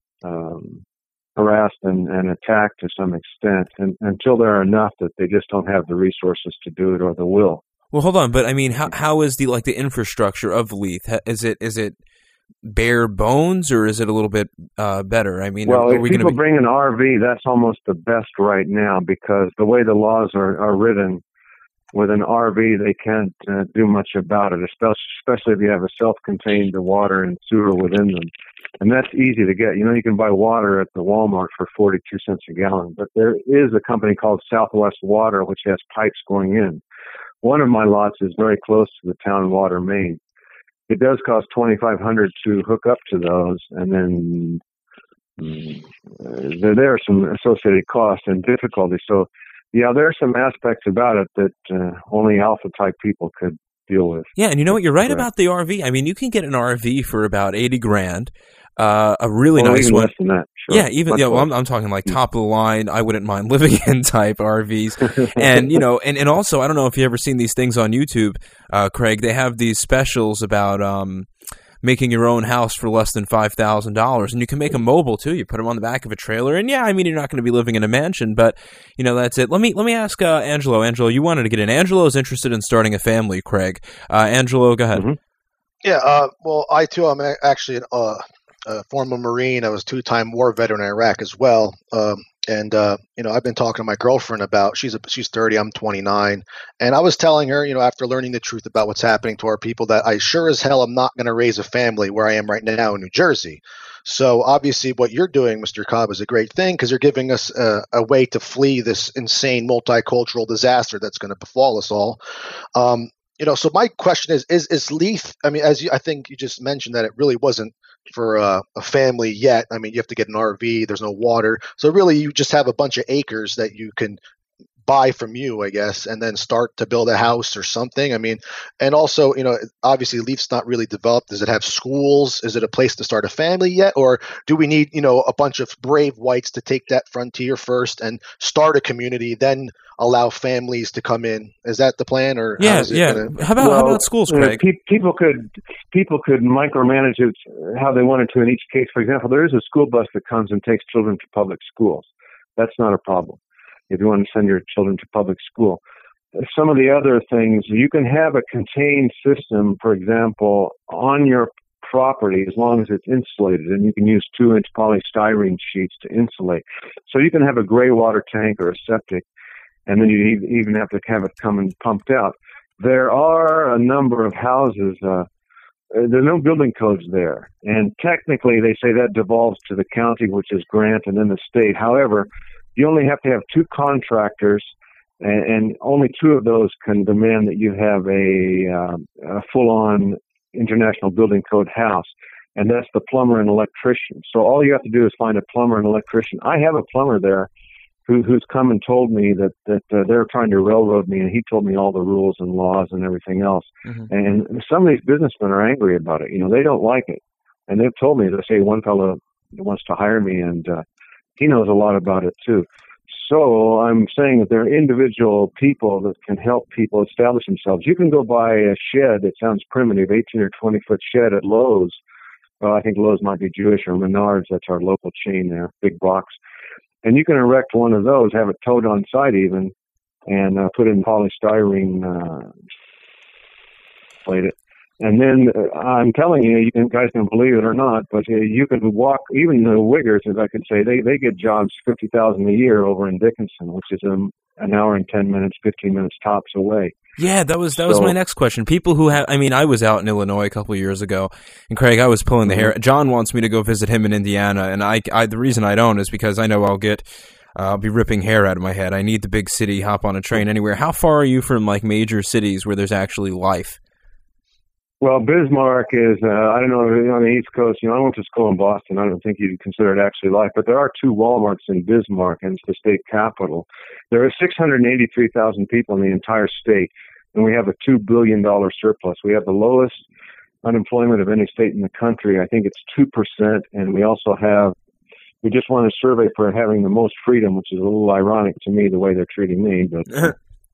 Speaker 5: um, harassed and, and attacked to some extent, and, until there are enough that they just don't have the resources to do it or the will.
Speaker 2: Well, hold on, but I mean, how how is the like the infrastructure of Leith? Is it is it bare bones, or is it a little bit uh, better? I mean,
Speaker 5: well,
Speaker 2: are, are
Speaker 5: if
Speaker 2: we
Speaker 5: people
Speaker 2: be...
Speaker 5: bring an R V, that's almost the best right now, because the way the laws are, are written, with an R V, they can't uh, do much about it, especially, especially if you have a self-contained water and sewer within them. And that's easy to get. You know, you can buy water at the Walmart for forty-two cents a gallon. But there is a company called Southwest Water, which has pipes going in. One of my lots is very close to the town water main. It does cost twenty-five hundred dollars to hook up to those, and then um, there, there are some associated costs and difficulties. So, yeah, there are some aspects about it that uh, only alpha-type people could deal with.
Speaker 2: Yeah, and you know what? You're right about the R V. I mean, you can get an R V for about eighty grand. Uh, a really
Speaker 5: oh,
Speaker 2: nice
Speaker 5: even
Speaker 2: one.
Speaker 5: Less than that. Sure.
Speaker 2: Yeah, even
Speaker 5: Much
Speaker 2: yeah. Well, I'm,
Speaker 5: less.
Speaker 2: I'm talking like top of the line. I wouldn't mind living in type R Vs, and you know, and, and also I don't know if you ever seen these things on YouTube, uh, Craig. They have these specials about um, making your own house for less than five thousand dollars, and you can make them mobile too. You put them on the back of a trailer, and yeah, I mean, you're not going to be living in a mansion, but you know, that's it. Let me let me ask uh, Angelo. Angelo, you wanted to get in. Angelo is interested in starting a family. Craig, uh, Angelo, go ahead.
Speaker 5: Mm-hmm.
Speaker 4: Yeah. Uh, well, I too. I'm actually an. Uh, Uh, former Marine. I was a two-time war veteran in Iraq as well. Um, and, uh, you know, I've been talking to my girlfriend about, she's a, she's thirty, I'm twenty-nine. And I was telling her, you know, after learning the truth about what's happening to our people, that I sure as hell am not going to raise a family where I am right now in New Jersey. So obviously what you're doing, Mister Cobb, is a great thing, because you're giving us a, a way to flee this insane multicultural disaster that's going to befall us all. Um, you know, so my question is, is, is Leith, I mean, as you, I think you just mentioned that it really wasn't for uh, a family yet. I mean, you have to get an R V, there's no water. So really you just have a bunch of acres that you can buy from you, I guess, and then start to build a house or something. I mean, and also, you know, obviously Leith's not really developed. Does it have schools? Is it a place to start a family yet? Or do we need, you know, a bunch of brave whites to take that frontier first and start a community, then allow families to come in? Is that the plan? Or
Speaker 2: yeah,
Speaker 4: how is it
Speaker 2: yeah.
Speaker 4: gonna...
Speaker 2: How about
Speaker 5: well,
Speaker 2: how about schools,
Speaker 5: uh,
Speaker 2: Craig?
Speaker 5: pe- people could people could micromanage it how they wanted to in each case. For example, there is a school bus that comes and takes children to public schools. That's not a problem if you want to send your children to public school. Some of the other things, you can have a contained system, for example, on your property as long as it's insulated, and you can use two-inch polystyrene sheets to insulate. So you can have a gray water tank or a septic, and then you even have to have it come and pumped out. There are a number of houses, uh, there's no building codes there, and technically they say that devolves to the county, which is Grant, and then the state. However, you only have to have two contractors, and, and only two of those can demand that you have a, uh, a full-on International Building Code house. and that's the plumber and electrician. So all you have to do is find a plumber and electrician. I have a plumber there who, who's come and told me that, that uh, they're trying to railroad me, and he told me all the rules and laws and everything else. Mm-hmm. And some of these businessmen are angry about it. You know, they don't like it. And they've told me, they say one fellow wants to hire me, and uh, he knows a lot about it too. So I'm saying that there are individual people that can help people establish themselves. You can go buy a shed that sounds primitive, eighteen or twenty foot shed at Lowe's. Well, I think Lowe's might be Jewish, or Menards, that's our local chain there, big box. And you can erect one of those, have it towed on site even, and uh, put in polystyrene, uh, plate it. And then uh, I'm telling you, you can, guys can believe it or not, but uh, you can walk, even the Wiggers, as I could say, they, they get jobs fifty thousand dollars a year over in Dickinson, which is um, an hour and ten minutes, fifteen minutes tops away.
Speaker 2: Yeah, that was that so, was my next question. People who have, I mean, I was out in Illinois a couple of years ago, and Craig, I was pulling the hair. John wants me to go visit him in Indiana, and I, I the reason I don't is because I know I'll get, uh, I'll be ripping hair out of my head. I need the big city, hop on a train anywhere. How far are you from like major cities where there's actually life?
Speaker 5: Well, Bismarck is, uh, I don't know, on the East Coast, you know, I went to school in Boston. I don't think you'd consider it actually life, but there are two Walmarts in Bismarck, and it's the state capital. There are six hundred eighty-three thousand people in the entire state, and we have a two billion dollars surplus. We have the lowest unemployment of any state in the country. I think it's two percent, and we also have, we just won a survey for having the most freedom, which is a little ironic to me, the way they're treating me, but...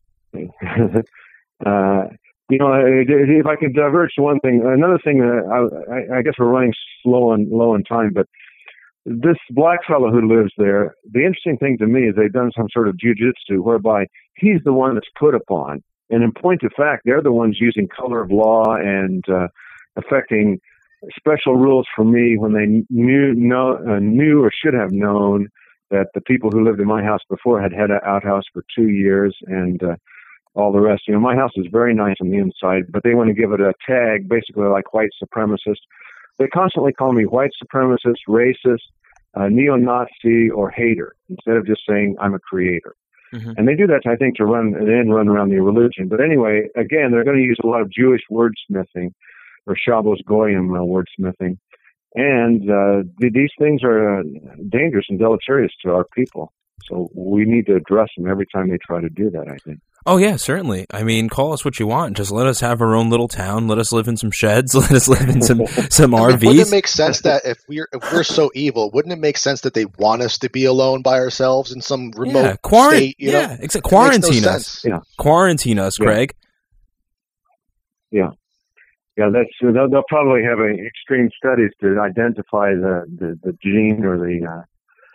Speaker 5: uh, You know, if I could diverge to one thing, another thing, uh, I, I guess we're running slow on low on time, but this black fellow who lives there, the interesting thing to me is they've done some sort of jujitsu whereby he's the one that's put upon. And in point of fact, they're the ones using color of law and uh, affecting special rules for me when they knew, know, uh, knew or should have known that the people who lived in my house before had had an outhouse for two years and uh, all the rest. You know, my house is very nice on the inside, but they want to give it a tag, basically like white supremacist. They constantly call me white supremacist, racist, uh, neo-Nazi, or hater, instead of just saying I'm a creator. Mm-hmm. And they do that, I think, to run and then run around the religion. But anyway, again, they're going to use a lot of Jewish wordsmithing, or Shabbos Goyim uh, wordsmithing. And uh, th- these things are uh, dangerous and deleterious to our people. So we need to address them every time they try to do that, I think.
Speaker 2: Oh, yeah, certainly. I mean, call us what you want. Just let us have our own little town. Let us live in some sheds. Let us live in some, some R Vs.
Speaker 4: Wouldn't it make sense that if we're, if we're so evil, wouldn't it make sense that they want us to be alone by ourselves in some remote
Speaker 2: yeah, quarant-
Speaker 4: state? You
Speaker 2: yeah,
Speaker 4: know?
Speaker 2: exactly. Quarantine
Speaker 4: no
Speaker 2: us.
Speaker 5: Yeah.
Speaker 2: Quarantine us,
Speaker 5: yeah.
Speaker 2: Craig.
Speaker 5: Yeah. Yeah, that's they'll, they'll probably have a, extreme studies to identify the, the, the gene or the uh,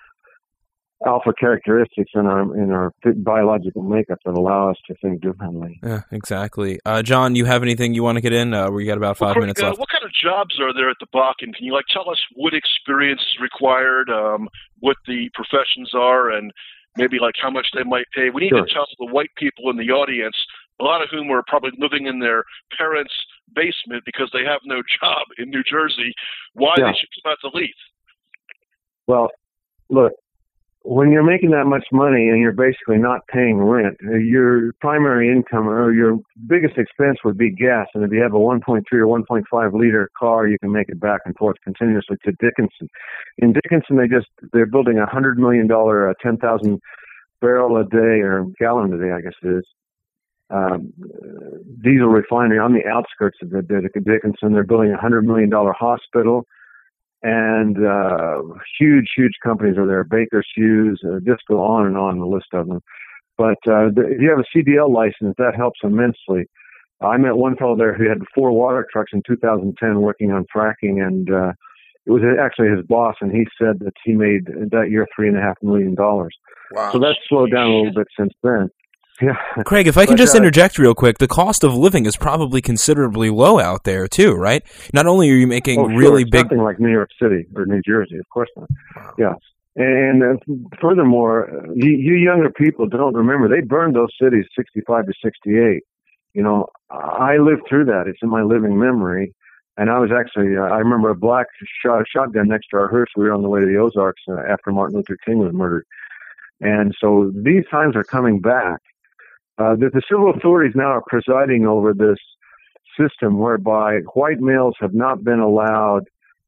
Speaker 5: alpha characteristics in our in our biological makeup that allow us to think differently.
Speaker 2: Yeah, exactly. Uh, John, you have anything you want to get in? Uh, we got about five
Speaker 3: well, Craig,
Speaker 2: minutes
Speaker 3: uh,
Speaker 2: left.
Speaker 3: What kind of jobs are there at the Bakken? Can you like tell us what experience is required, um, what the professions are, and maybe like how much they might pay? We need
Speaker 5: sure.
Speaker 3: to tell the white people in the audience, a lot of whom are probably living in their parents' basement because they have no job in New Jersey, why yeah. they should come out to Leith.
Speaker 5: Well, look, when you're making that much money and you're basically not paying rent, your primary income or your biggest expense would be gas. And if you have a one point three or one point five liter car, you can make it back and forth continuously to Dickinson. In Dickinson, they just, they're building a one hundred million dollars, uh, ten thousand barrel a day or gallon a day, I guess it is, um, diesel refinery on the outskirts of the, the Dickinson. They're building a one hundred million dollars hospital. And uh, huge, huge companies are there, Baker Hughes, uh, just go on and on the list of them. But uh, the, if you have a C D L license, that helps immensely. I met one fellow there who had four water trucks in two thousand ten working on fracking, and uh, it was actually his boss, and he said that he made that year three and a half million dollars. Wow. So that's slowed down a little bit since then. Yeah.
Speaker 2: Craig, if I can
Speaker 5: but,
Speaker 2: just
Speaker 5: uh,
Speaker 2: interject real quick, the cost of living is probably considerably low out there too, right? Not only are you making
Speaker 5: oh, sure.
Speaker 2: really
Speaker 5: it's
Speaker 2: big,
Speaker 5: nothing like New York City or New Jersey, of course not.
Speaker 2: Wow.
Speaker 5: Yeah, and uh, furthermore, you, you younger people don't remember they burned those cities sixty-five to sixty-eight. You know, I lived through that; it's in my living memory. And I was actually, uh, I remember a black shot, shotgun next to our hearse. We were on the way to the Ozarks uh, after Martin Luther King was murdered, and so these times are coming back. Uh, the, the civil authorities now are presiding over this system whereby white males have not been allowed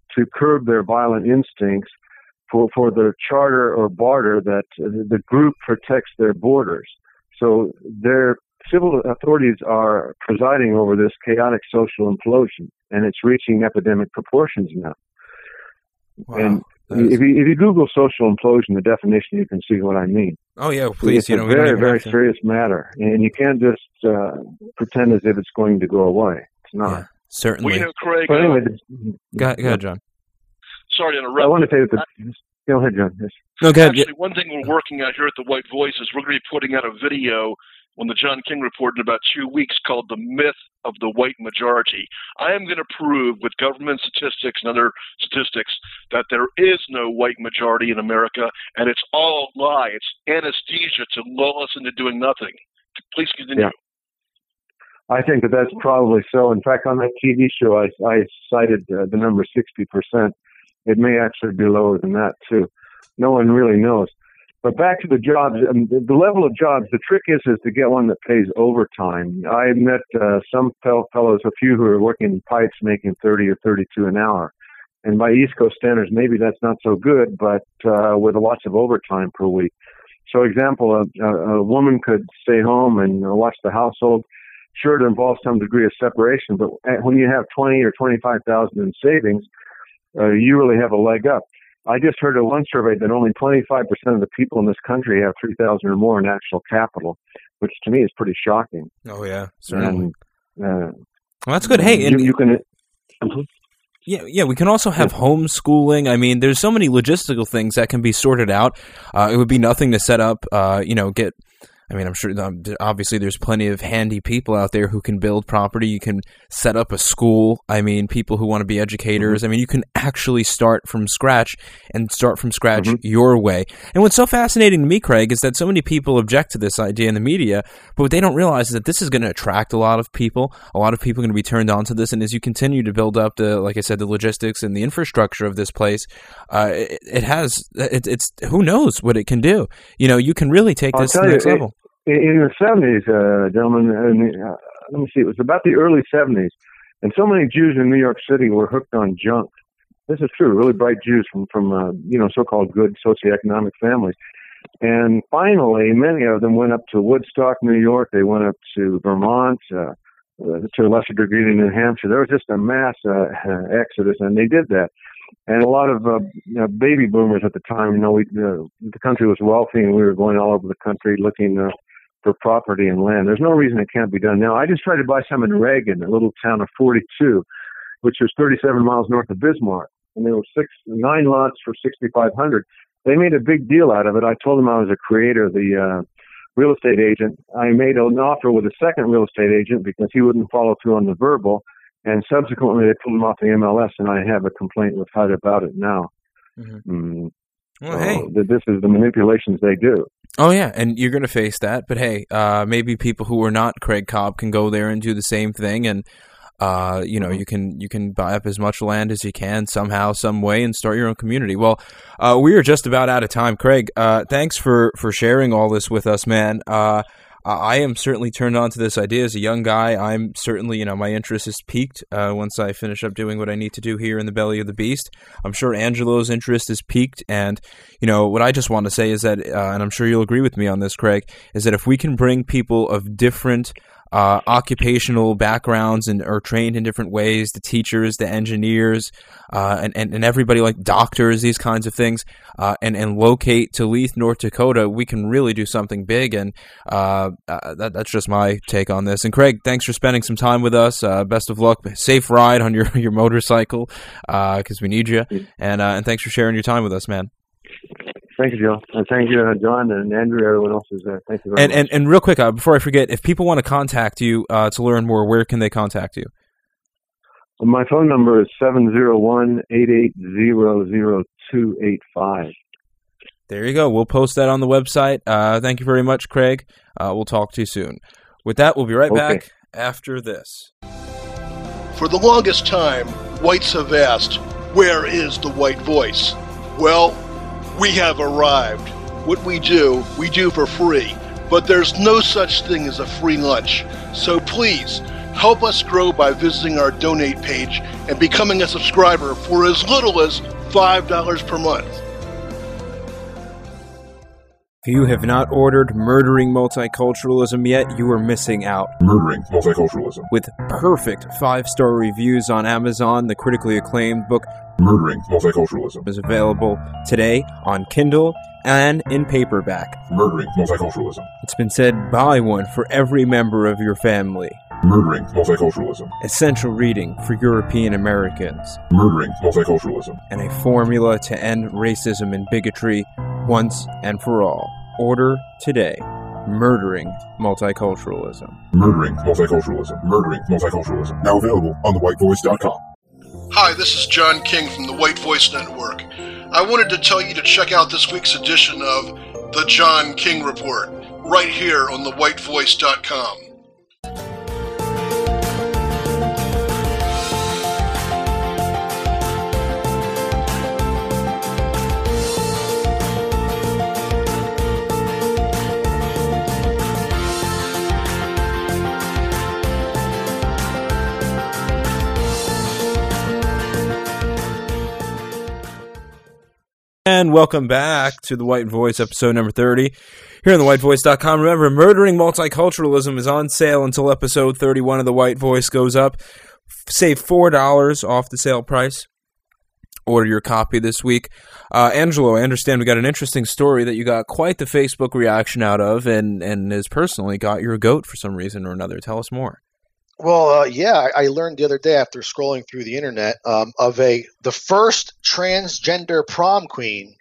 Speaker 5: to curb their violent instincts for, for the charter or barter that the group protects their borders. So their civil authorities are presiding over this chaotic social implosion, and it's reaching epidemic proportions now.
Speaker 2: Wow.
Speaker 5: And
Speaker 2: Is...
Speaker 5: if you, if you Google social implosion, the definition, you can see what I mean.
Speaker 2: Oh, yeah, please.
Speaker 5: It's
Speaker 2: you
Speaker 5: a
Speaker 2: know,
Speaker 5: very, very
Speaker 2: to...
Speaker 5: serious matter, and you can't just uh, pretend as if it's going to go away. It's not.
Speaker 2: Yeah, certainly.
Speaker 3: Well, you know, Craig,
Speaker 5: but anyway,
Speaker 3: uh,
Speaker 2: go, go ahead, John.
Speaker 3: Sorry to interrupt.
Speaker 5: I want to say that the... Go ahead, John. Yes.
Speaker 2: No, go ahead.
Speaker 3: Actually, one thing we're working out here at the White Voice is we're going to be putting out a video on the John King Report in about two weeks called The Myth of the White Majority. I am going to prove with government statistics and other statistics that there is no white majority in America, and it's all a lie. It's anesthesia to lull us into doing nothing. Please continue.
Speaker 5: Yeah. I think that that's probably so. In fact, on that T V show, I, I cited uh, the number sixty percent. It may actually be lower than that, too. No one really knows. But back to the jobs, um, the, the level of jobs, the trick is is to get one that pays overtime. I met uh, some fellows, a few who are working in pipes making thirty or thirty-two an hour. And by East Coast standards, maybe that's not so good, but uh, with lots of overtime per week. So, example, a, a, a woman could stay home and uh, watch the household. Sure, it involves some degree of separation, but when you have twenty or twenty-five thousand in savings, uh, you really have a leg up. I just heard of one survey that only twenty-five percent of the people in this country have three thousand or more in actual capital, which to me is pretty shocking.
Speaker 2: Oh, yeah, certainly.
Speaker 5: And, uh,
Speaker 2: well, that's good. Hey, and
Speaker 5: you, you can...
Speaker 2: Yeah, yeah. We can also have homeschooling. I mean, there's so many logistical things that can be sorted out. Uh, it would be nothing to set up, uh, you know, get... I mean, I'm sure, um, obviously, there's plenty of handy people out there who can build property. You can set up a school. I mean, people who want to be educators. Mm-hmm. I mean, you can actually start from scratch and start from scratch mm-hmm. your way. And what's so fascinating to me, Craig, is that so many people object to this idea in the media, but what they don't realize is that this is going to attract a lot of people. A lot of people are going to be turned on to this. And as you continue to build up the, like I said, the logistics and the infrastructure of this place, uh, it, it has, it, it's, who knows what it can do. You know, you can really take
Speaker 5: I'll
Speaker 2: this to the next
Speaker 5: you,
Speaker 2: level.
Speaker 5: It, In the seventies, uh, gentlemen, and, uh, let me see, it was about the early seventies, and so many Jews in New York City were hooked on junk. This is true, really bright Jews from, from uh, you know, so-called good socioeconomic families. And finally, many of them went up to Woodstock, New York. They went up to Vermont, uh, uh, to a lesser degree to New Hampshire. There was just a mass uh, exodus, and they did that. And a lot of uh, you know, baby boomers at the time, you know, we, uh, the country was wealthy, and we were going all over the country looking uh, for property and land. There's no reason it can't be done now. I just tried to buy some in Reagan, a little town of forty-two, which is thirty-seven miles north of Bismarck. And there were six, nine lots for sixty-five hundred. They made a big deal out of it. I told them I was a creator, the uh, real estate agent. I made an offer with a second real estate agent because he wouldn't follow through on the verbal. And subsequently, they pulled him off the M L S, and I have a complaint with H U D about it now. Mm-hmm. Mm.
Speaker 2: Well,
Speaker 5: so
Speaker 2: hey.
Speaker 5: This is the manipulations they do.
Speaker 2: Oh, yeah, and you're going to face that. But, hey, uh, maybe people who are not Craig Cobb can go there and do the same thing. And, uh, you know, you can you can buy up as much land as you can somehow, some way, and start your own community. Well, uh, we are just about out of time. Craig, uh, thanks for, for sharing all this with us, man. Uh, I am certainly turned on to this idea as a young guy. I'm certainly, you know, my interest is piqued uh, once I finish up doing what I need to do here in the belly of the beast. I'm sure Angelo's interest is piqued. And, you know, what I just want to say is that, uh, and I'm sure you'll agree with me on this, Craig, is that if we can bring people of different uh, occupational backgrounds and are trained in different ways, the teachers, the engineers, uh, and, and, and everybody like doctors, these kinds of things, uh, and, and locate to Leith, North Dakota, we can really do something big. And uh, uh, that, that's just my take on this. And Craig, thanks for spending some time with us. Uh, best of luck. Safe ride on your, your motorcycle because uh, we need you. And, uh, and thanks for sharing your time with us, man.
Speaker 5: Thank you, Joe. And thank you, uh, John and Andrew, everyone else is there. Thank you very
Speaker 2: and,
Speaker 5: much.
Speaker 2: And, and real quick, uh, before I forget, if people want to contact you uh, to learn more, where can they contact you?
Speaker 5: My phone number is seven zero one, eight eight zero, zero two eight five.
Speaker 2: There you go. We'll post that on the website. Uh, thank you very much, Craig. Uh, we'll talk to you soon. With that, we'll be right
Speaker 5: okay.
Speaker 2: back after this.
Speaker 3: For the longest time, whites have asked, where is the white voice? Well, we have arrived. What we do, we do for free. But there's no such thing as a free lunch. So please, Help us grow by visiting our donate page and becoming a subscriber for as little as five dollars per month.
Speaker 2: If you have not ordered Murdering Multiculturalism yet, you are missing out.
Speaker 6: Murdering Multiculturalism.
Speaker 2: With perfect five-star reviews on Amazon, the critically acclaimed book
Speaker 6: Murdering Multiculturalism
Speaker 2: is available today on Kindle and in paperback.
Speaker 6: Murdering Multiculturalism.
Speaker 2: It's been said, buy one for every member of your family.
Speaker 6: Murdering Multiculturalism.
Speaker 2: Essential reading for European Americans.
Speaker 6: Murdering Multiculturalism.
Speaker 2: And a formula to end racism and bigotry once and for all. Order today. Murdering Multiculturalism.
Speaker 6: Murdering Multiculturalism. Murdering Multiculturalism. Now available on the white voice dot com.
Speaker 3: Hi, this is John King from the White Voice Network. I wanted to tell you to check out this week's edition of The John King Report, right here on the white voice dot com.
Speaker 2: And welcome back to The White Voice, episode number thirty, here on the white voice dot com. Remember, Murdering Multiculturalism is on sale until episode thirty-one of The White Voice goes up. Save four dollars off the sale price. Order your copy this week. Uh, Angelo, I understand we got an interesting story that you got quite the Facebook reaction out of, and, and has personally got your goat for some reason or another. Tell us more.
Speaker 4: Well, uh, yeah, I, I learned the other day after scrolling through the internet um, of a the first transgender prom queen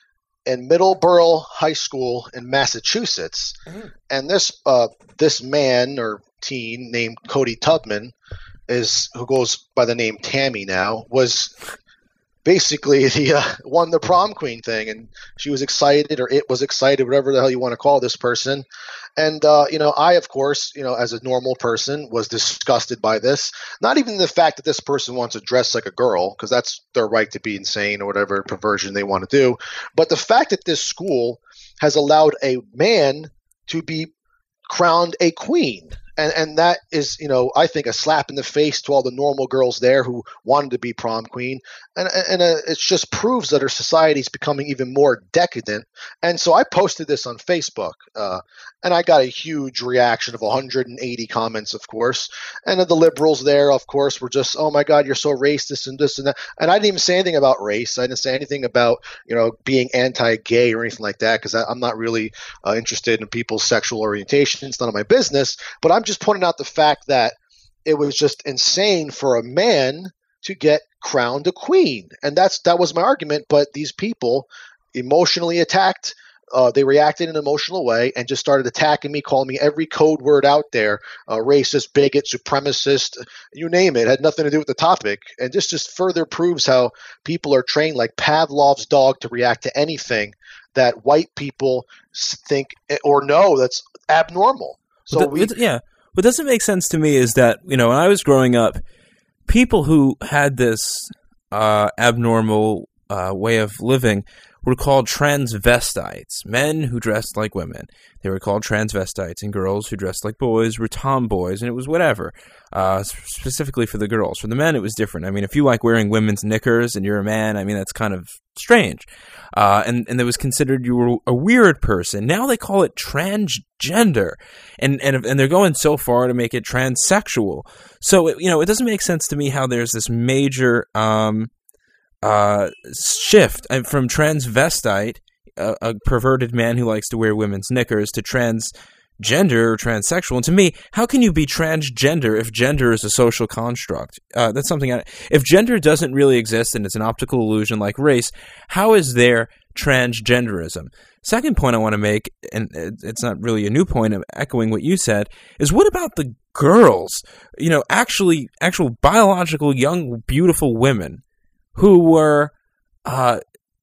Speaker 4: in Middleborough High School in Massachusetts, mm-hmm. and this uh, this man or teen named Cody Tubman is who goes by the name Tammy now was basically the uh, won the prom queen thing, and she was excited, or it was excited, whatever the hell you want to call this person. And, uh, you know, I, of course, you know, as a normal person was disgusted by this. Not even the fact that this person wants to dress like a girl, because that's their right to be insane or whatever perversion they want to do. But the fact that this school has allowed a man to be crowned a queen. And and that is, you know, I think a slap in the face to all the normal girls there who wanted to be prom queen. And and uh, it just proves that our society is becoming even more decadent. And so I posted this on Facebook, uh, and I got a huge reaction of one hundred eighty comments, of course. And the liberals there, of course, were just, oh, my God, you're so racist and this and that. And I didn't even say anything about race. I didn't say anything about, you know, being anti-gay or anything like that, because I'm not really uh, interested in people's sexual orientation. It's none of my business. But I'm just pointing out the fact that it was just insane for a man to get crowned a queen. And that's that was my argument. But these people emotionally attacked. Uh, they reacted in an emotional way and just started attacking me, calling me every code word out there, uh, racist, bigot, supremacist, you name it. It had nothing to do with the topic. And this just further proves how people are trained like Pavlov's dog to react to anything that white people think or know that's abnormal. So
Speaker 2: well, that, we, yeah. What doesn't make sense to me is that, you know, when I was growing up, people who had this uh, abnormal uh, way of living were called transvestites, men who dressed like women. They were called transvestites, and girls who dressed like boys were tomboys, and it was whatever, uh, specifically for the girls. For the men, it was different. I mean, if you like wearing women's knickers and you're a man, I mean, that's kind of strange. Uh, and, and it was considered you were a weird person. Now they call it transgender, and, and, and they're going so far to make it transsexual. So, it, you know, it doesn't make sense to me how there's this major um, uh, shift from transvestite, a, a perverted man who likes to wear women's knickers, to transgender or transsexual. And to me, how can you be transgender if gender is a social construct? Uh, that's something I, if gender doesn't really exist and it's an optical illusion like race, how is there transgenderism? Second point I want to make, and it's not really a new point, I'm echoing what you said, is what about the girls? You know, actually, actual biological, young, beautiful women who were uh,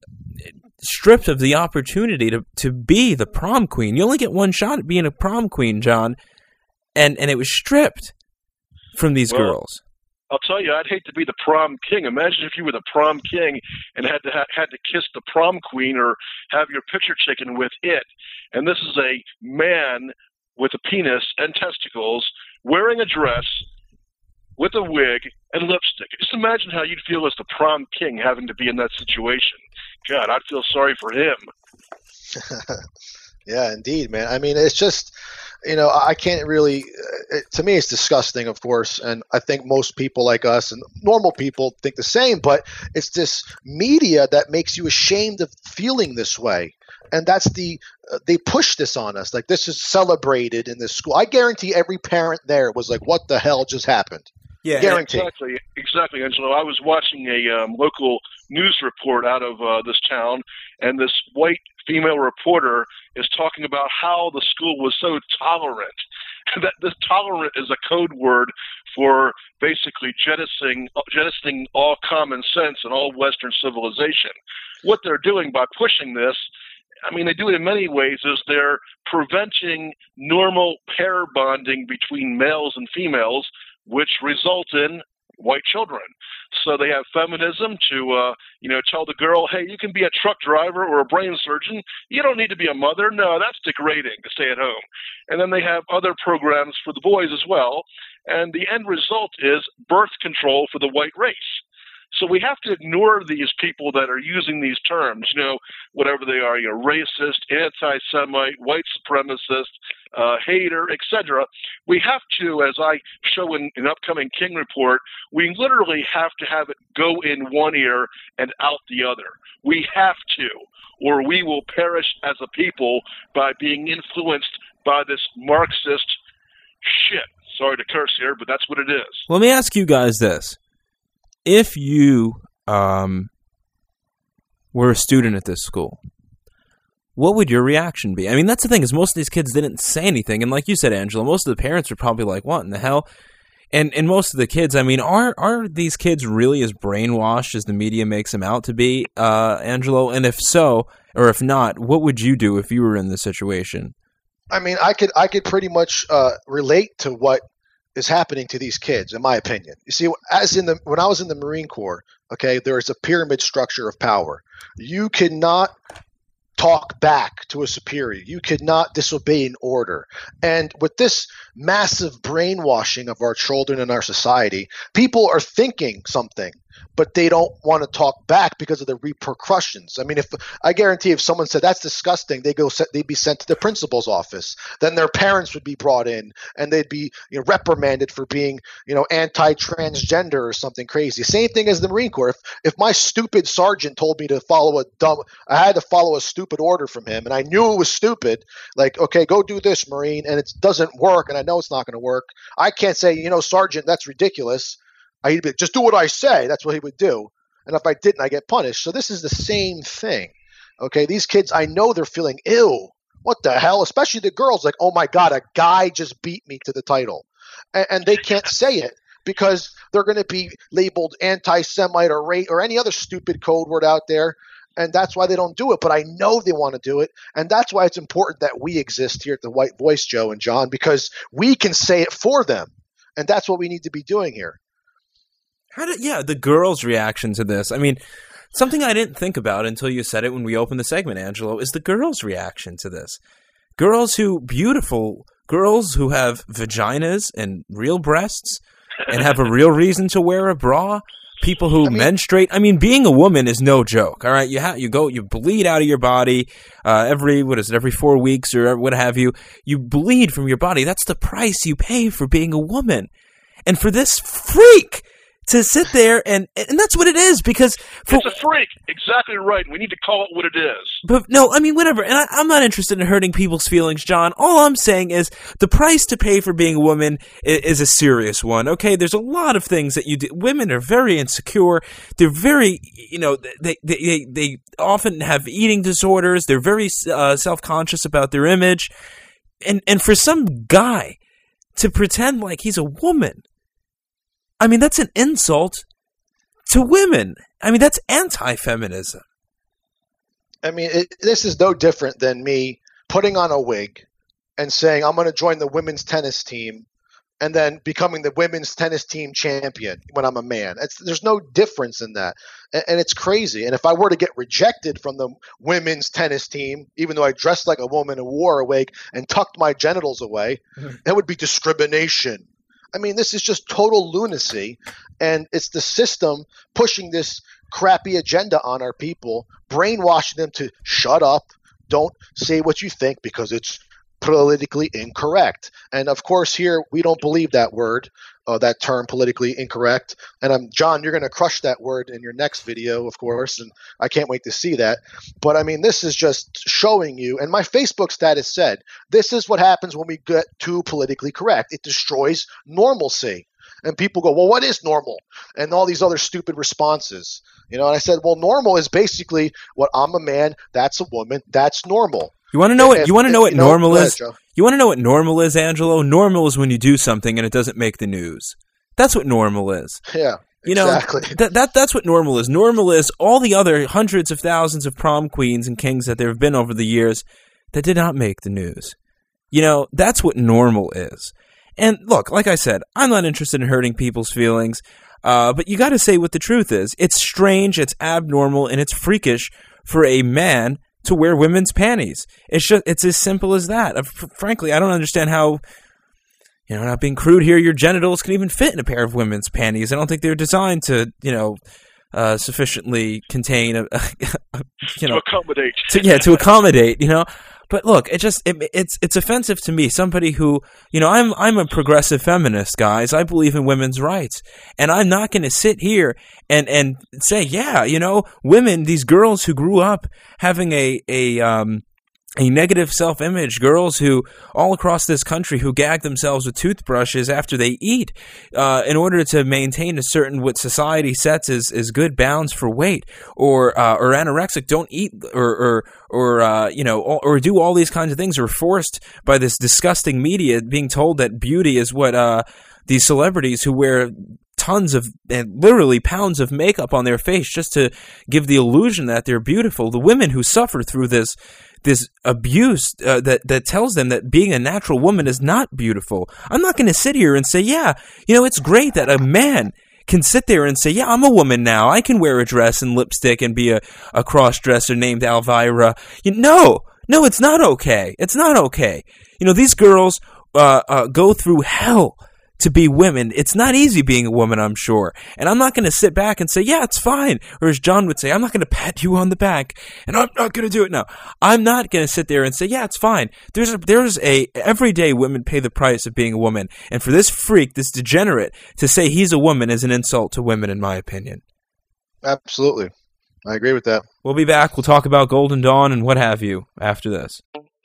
Speaker 2: stripped of the opportunity to, to be the prom queen. You only get one shot at being a prom queen, John, and, and it was stripped from these well, girls.
Speaker 7: I'll tell you, I'd hate to be the prom king. Imagine if you were the prom king and had to ha- had to kiss the prom queen or have your picture taken with it. And this is a man with a penis and testicles wearing a dress with a wig and lipstick. Just imagine how you'd feel as the prom king having to be in that situation. God, I'd feel sorry for him.
Speaker 4: Yeah, indeed, man. I mean, it's just, you know, I can't really, it, to me, it's disgusting, of course. And I think most people like us and normal people think the same, but it's this media that makes you ashamed of feeling this way. And that's the, uh, they push this on us. Like, this is celebrated in this school. I guarantee every parent there was like, what the hell just happened?
Speaker 2: Yeah,
Speaker 4: guarantee.
Speaker 7: Exactly, exactly, Angelo. I was watching a um, local news report out of uh, this town, and this white female reporter is talking about how the school was so tolerant. That this tolerant is a code word for basically jettisoning, jettisoning all common sense and all Western civilization. What they're doing by pushing this, I mean, they do it in many ways, is they're preventing normal pair bonding between males and females, which result in white children. So they have feminism to, uh, you know, tell the girl, hey, you can be a truck driver or a brain surgeon. You don't need to be a mother. No, that's degrading to stay at home. And then they have other programs for the boys as well. And the end result is birth control for the white race. So we have to ignore these people that are using these terms, you know, whatever they are, you know, racist, anti-Semite, white supremacist, uh, hater, et cetera. We have to, as I show in an upcoming King Report, we literally have to have it go in one ear and out the other. We have to, or we will perish as a people by being influenced by this Marxist shit. Sorry to curse here, but that's what it is.
Speaker 2: Let me ask you guys this. If you um, were a student at this school, what would your reaction be? I mean, that's the thing, is most of these kids didn't say anything. And like you said, Angela, most of the parents were probably like, what in the hell? And and most of the kids, I mean, are are these kids really as brainwashed as the media makes them out to be, uh, Angelo? And if so, or if not, what would you do if you were in this situation?
Speaker 4: I mean, I could I could pretty much uh, relate to what is happening to these kids, in my opinion. You see, as in the when I was in the Marine Corps, okay, there is a pyramid structure of power. You cannot talk back to a superior. You could not disobey an order. And with this massive brainwashing of our children and our society, people are thinking something, but they don't want to talk back because of the repercussions. I mean, if I guarantee if someone said that's disgusting, they go they'd be sent to the principal's office. Then their parents would be brought in, and they'd be, you know, reprimanded for being, you know, anti-transgender or something crazy. Same thing as the Marine Corps. If if my stupid sergeant told me to follow a dumb, I had to follow a stupid order from him, and I knew it was stupid. Like, okay, go do this, Marine, and it doesn't work, and I know it's not going to work. I can't say, you know, Sergeant, that's ridiculous. I'd be, just do what I say. That's what he would do. And if I didn't, I get punished. So this is the same thing. Okay, these kids, I know they're feeling ill. What the hell? Especially the girls, like, oh my God, a guy just beat me to the title. And, and they can't say it because they're going to be labeled anti-Semite or race or any other stupid code word out there. And that's why they don't do it. But I know they want to do it. And that's why it's important that we exist here at the White Voice, Joe and John, because we can say it for them. And that's what we need to be doing here.
Speaker 2: How did, yeah, the girls' reaction to this. I mean, something I didn't think about until you said it when we opened the segment, Angelo, is the girls' reaction to this. Girls who, beautiful girls who have vaginas and real breasts and have a real reason to wear a bra. People who I mean, menstruate. I mean, being a woman is no joke. All right, you have you go, you bleed out of your body uh, every what is it? Every four weeks or what have you. You bleed from your body. That's the price you pay for being a woman. And for this freak to sit there and and that's what it is, because for,
Speaker 7: it's a freak. Exactly right. We need to call it what it is.
Speaker 2: But no, I mean, whatever. And I, I'm not interested in hurting people's feelings, John. All I'm saying is the price to pay for being a woman is, is a serious one. Okay, there's a lot of things that you do. Women are very insecure. They're very, you know, they they they, they often have eating disorders. They're very uh, self-conscious about their image, and and for some guy to pretend like he's a woman, I mean, that's an insult to women. I mean, that's anti-feminism.
Speaker 4: I mean, it, this is no different than me putting on a wig and saying I'm going to join the women's tennis team and then becoming the women's tennis team champion when I'm a man. It's, there's no difference in that. And, and it's crazy. And if I were to get rejected from the women's tennis team, even though I dressed like a woman and wore a wig and tucked my genitals away, that would be discrimination. I mean, this is just total lunacy, and it's the system pushing this crappy agenda on our people, brainwashing them to shut up, don't say what you think because it's politically incorrect. And of course, here we don't believe that word, uh, that term, politically incorrect. And I'm John, you're going to crush that word in your next video, of course, and I can't wait to see that. But I mean, this is just showing you, and my Facebook status said, this is what happens when we get too politically correct. It destroys normalcy. And people go, well, what is normal? And all these other stupid responses. You know, and I said, well, normal is basically what I'm a man, that's a woman, that's normal.
Speaker 2: You want to know what you want to know what normal is? You want to know what normal is, Angelo? Normal is when you do something and it doesn't make the news. That's what normal is.
Speaker 4: Yeah,
Speaker 2: you know,
Speaker 4: exactly.
Speaker 2: That that that's what normal is. Normal is all the other hundreds of thousands of prom queens and kings that there have been over the years that did not make the news. You know, that's what normal is. And look, like I said, I'm not interested in hurting people's feelings, uh, but you got to say what the truth is. It's strange, it's abnormal, and it's freakish for a man to wear women's panties. It's just it's as simple as that. Uh, f- frankly, I don't understand how, you know, not being crude here, your genitals can even fit in a pair of women's panties. I don't think they're designed to, you know, uh, sufficiently contain, a, a, a, you know,
Speaker 7: to accommodate.
Speaker 2: To, yeah, to accommodate, you know. But look, it just it, it's it's offensive to me. Somebody who, you know, I'm I'm a progressive feminist, guys. I believe in women's rights, and I'm not going to sit here and and say, yeah, you know, women, these girls who grew up having a a um a negative self-image, girls who all across this country who gag themselves with toothbrushes after they eat uh, in order to maintain a certain what society sets as, as good bounds for weight, or uh, or anorexic, don't eat or or, or uh, you know or, or do all these kinds of things, or forced by this disgusting media being told that beauty is what uh, these celebrities who wear tons of and literally pounds of makeup on their face just to give the illusion that they're beautiful. The women who suffer through this this abuse uh, that, that tells them that being a natural woman is not beautiful. I'm not going to sit here and say, yeah, you know, it's great that a man can sit there and say, yeah, I'm a woman now. I can wear a dress and lipstick and be a, a cross-dresser named Elvira. You know, no, it's not okay. It's not okay. You know, these girls uh, uh, go through hell to be women. It's not easy being a woman, I'm sure. And I'm not going to sit back and say, yeah, it's fine. Or as John would say, I'm not going to pat you on the back, and I'm not going to do it now. I'm not going to sit there and say, yeah, it's fine. There's a, there's a, everyday women pay the price of being a woman. And for this freak, this degenerate, to say he's a woman is an insult to women, in my opinion.
Speaker 4: Absolutely. I agree with that.
Speaker 2: We'll be back. We'll talk about Golden Dawn and what have you after this.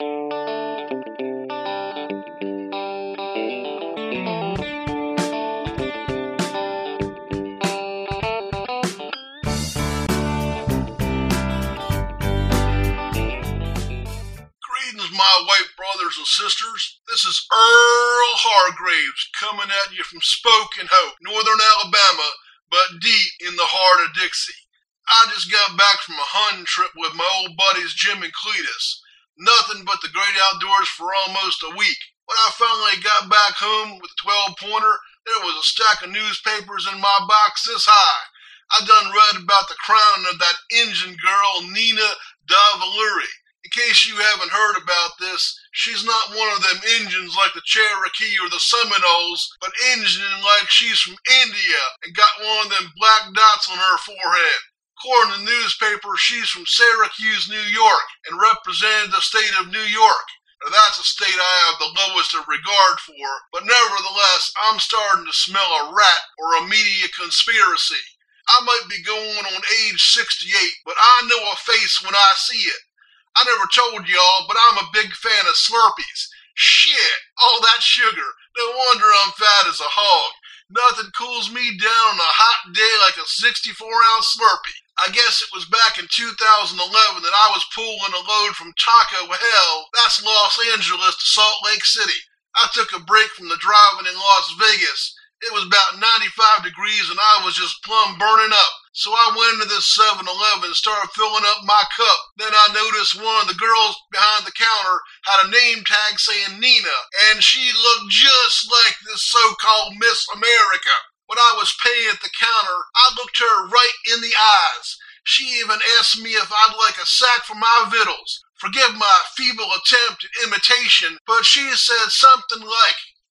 Speaker 3: My white brothers and sisters, this is Earl Hargraves coming at you from Spoken Hope, northern Alabama, but deep in the heart of Dixie. I just got back from a hunting trip with my old buddies Jim and Cletus. Nothing but the great outdoors for almost a week. When I finally got back home with a twelve-pointer, there was a stack of newspapers in my box this high. I done read about the crowning of that Injun girl, Nina Davaluri. In case you haven't heard about this, she's not one of them Injuns like the Cherokee or the Seminoles, but Injun like she's from India and got one of them black dots on her forehead. According to the newspaper, she's from Syracuse, New York, and represented the state of New York. Now, that's a state I have the lowest of regard for, but nevertheless, I'm starting to smell a rat or a media conspiracy. I might be going on age sixty-eight, but I know a face when I see it. I never told y'all, but I'm a big fan of Slurpees. Shit, all that sugar. No wonder I'm fat as a hog. Nothing cools me down on a hot day like a sixty-four ounce Slurpee. I guess it was back in two thousand eleven that I was pulling a load from Taco Hell, that's Los Angeles, to Salt Lake City. I took a break from the driving in Las Vegas. It was about ninety-five degrees and I was just plumb burning up. So I went into this seven eleven and started filling up my cup. Then I noticed one of the girls behind the counter had a name tag saying Nina, and she looked just like this so-called Miss America. When I was paying at the counter, I looked her right in the eyes. She even asked me if I'd like a sack for my victuals. Forgive my feeble attempt at imitation, but she said something like,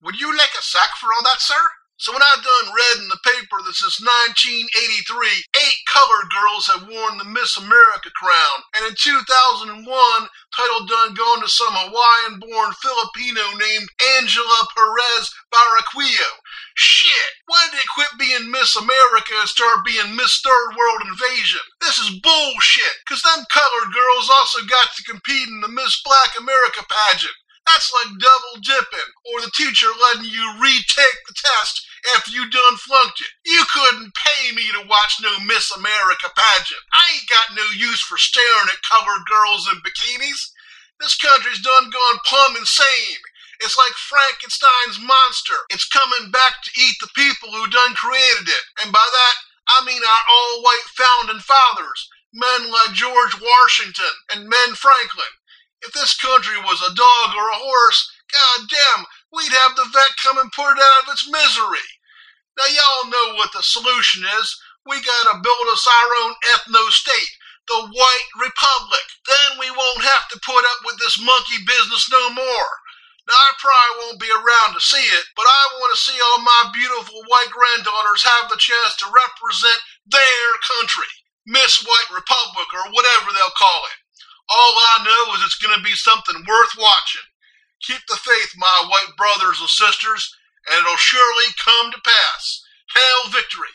Speaker 8: Would you like a sack for all that, sir? So when I done read in the paper that since nineteen eighty-three, eight colored girls have worn the Miss America crown, and in two thousand one, title done gone to some Hawaiian-born Filipino named Angela Perez Barraquillo. Shit, why did they quit being Miss America and start being Miss Third World Invasion? This is bullshit, cause them colored girls also got to compete in the Miss Black America pageant. That's like double dipping, or the teacher letting you retake the test after you done flunked it. You couldn't pay me to watch no Miss America pageant. I ain't got no use for staring at colored girls in bikinis. This country's done gone plumb insane. It's like Frankenstein's monster. It's coming back to eat the people who done created it. And by that, I mean our all-white founding fathers, men like George Washington and Ben Franklin. If this country was a dog or a horse, goddamn, we'd have the vet come and put it out of its misery. Now y'all know what the solution is. We gotta build us our own ethno-state, the White Republic. Then we won't have to put up with this monkey business no more. Now I probably won't be around to see it, but I want to see all my beautiful white granddaughters have the chance to represent their country. Miss White Republic, or whatever they'll call it. All I know is it's going to be something worth watching. Keep the faith, my white brothers and sisters, and it'll surely come to pass. Hail victory!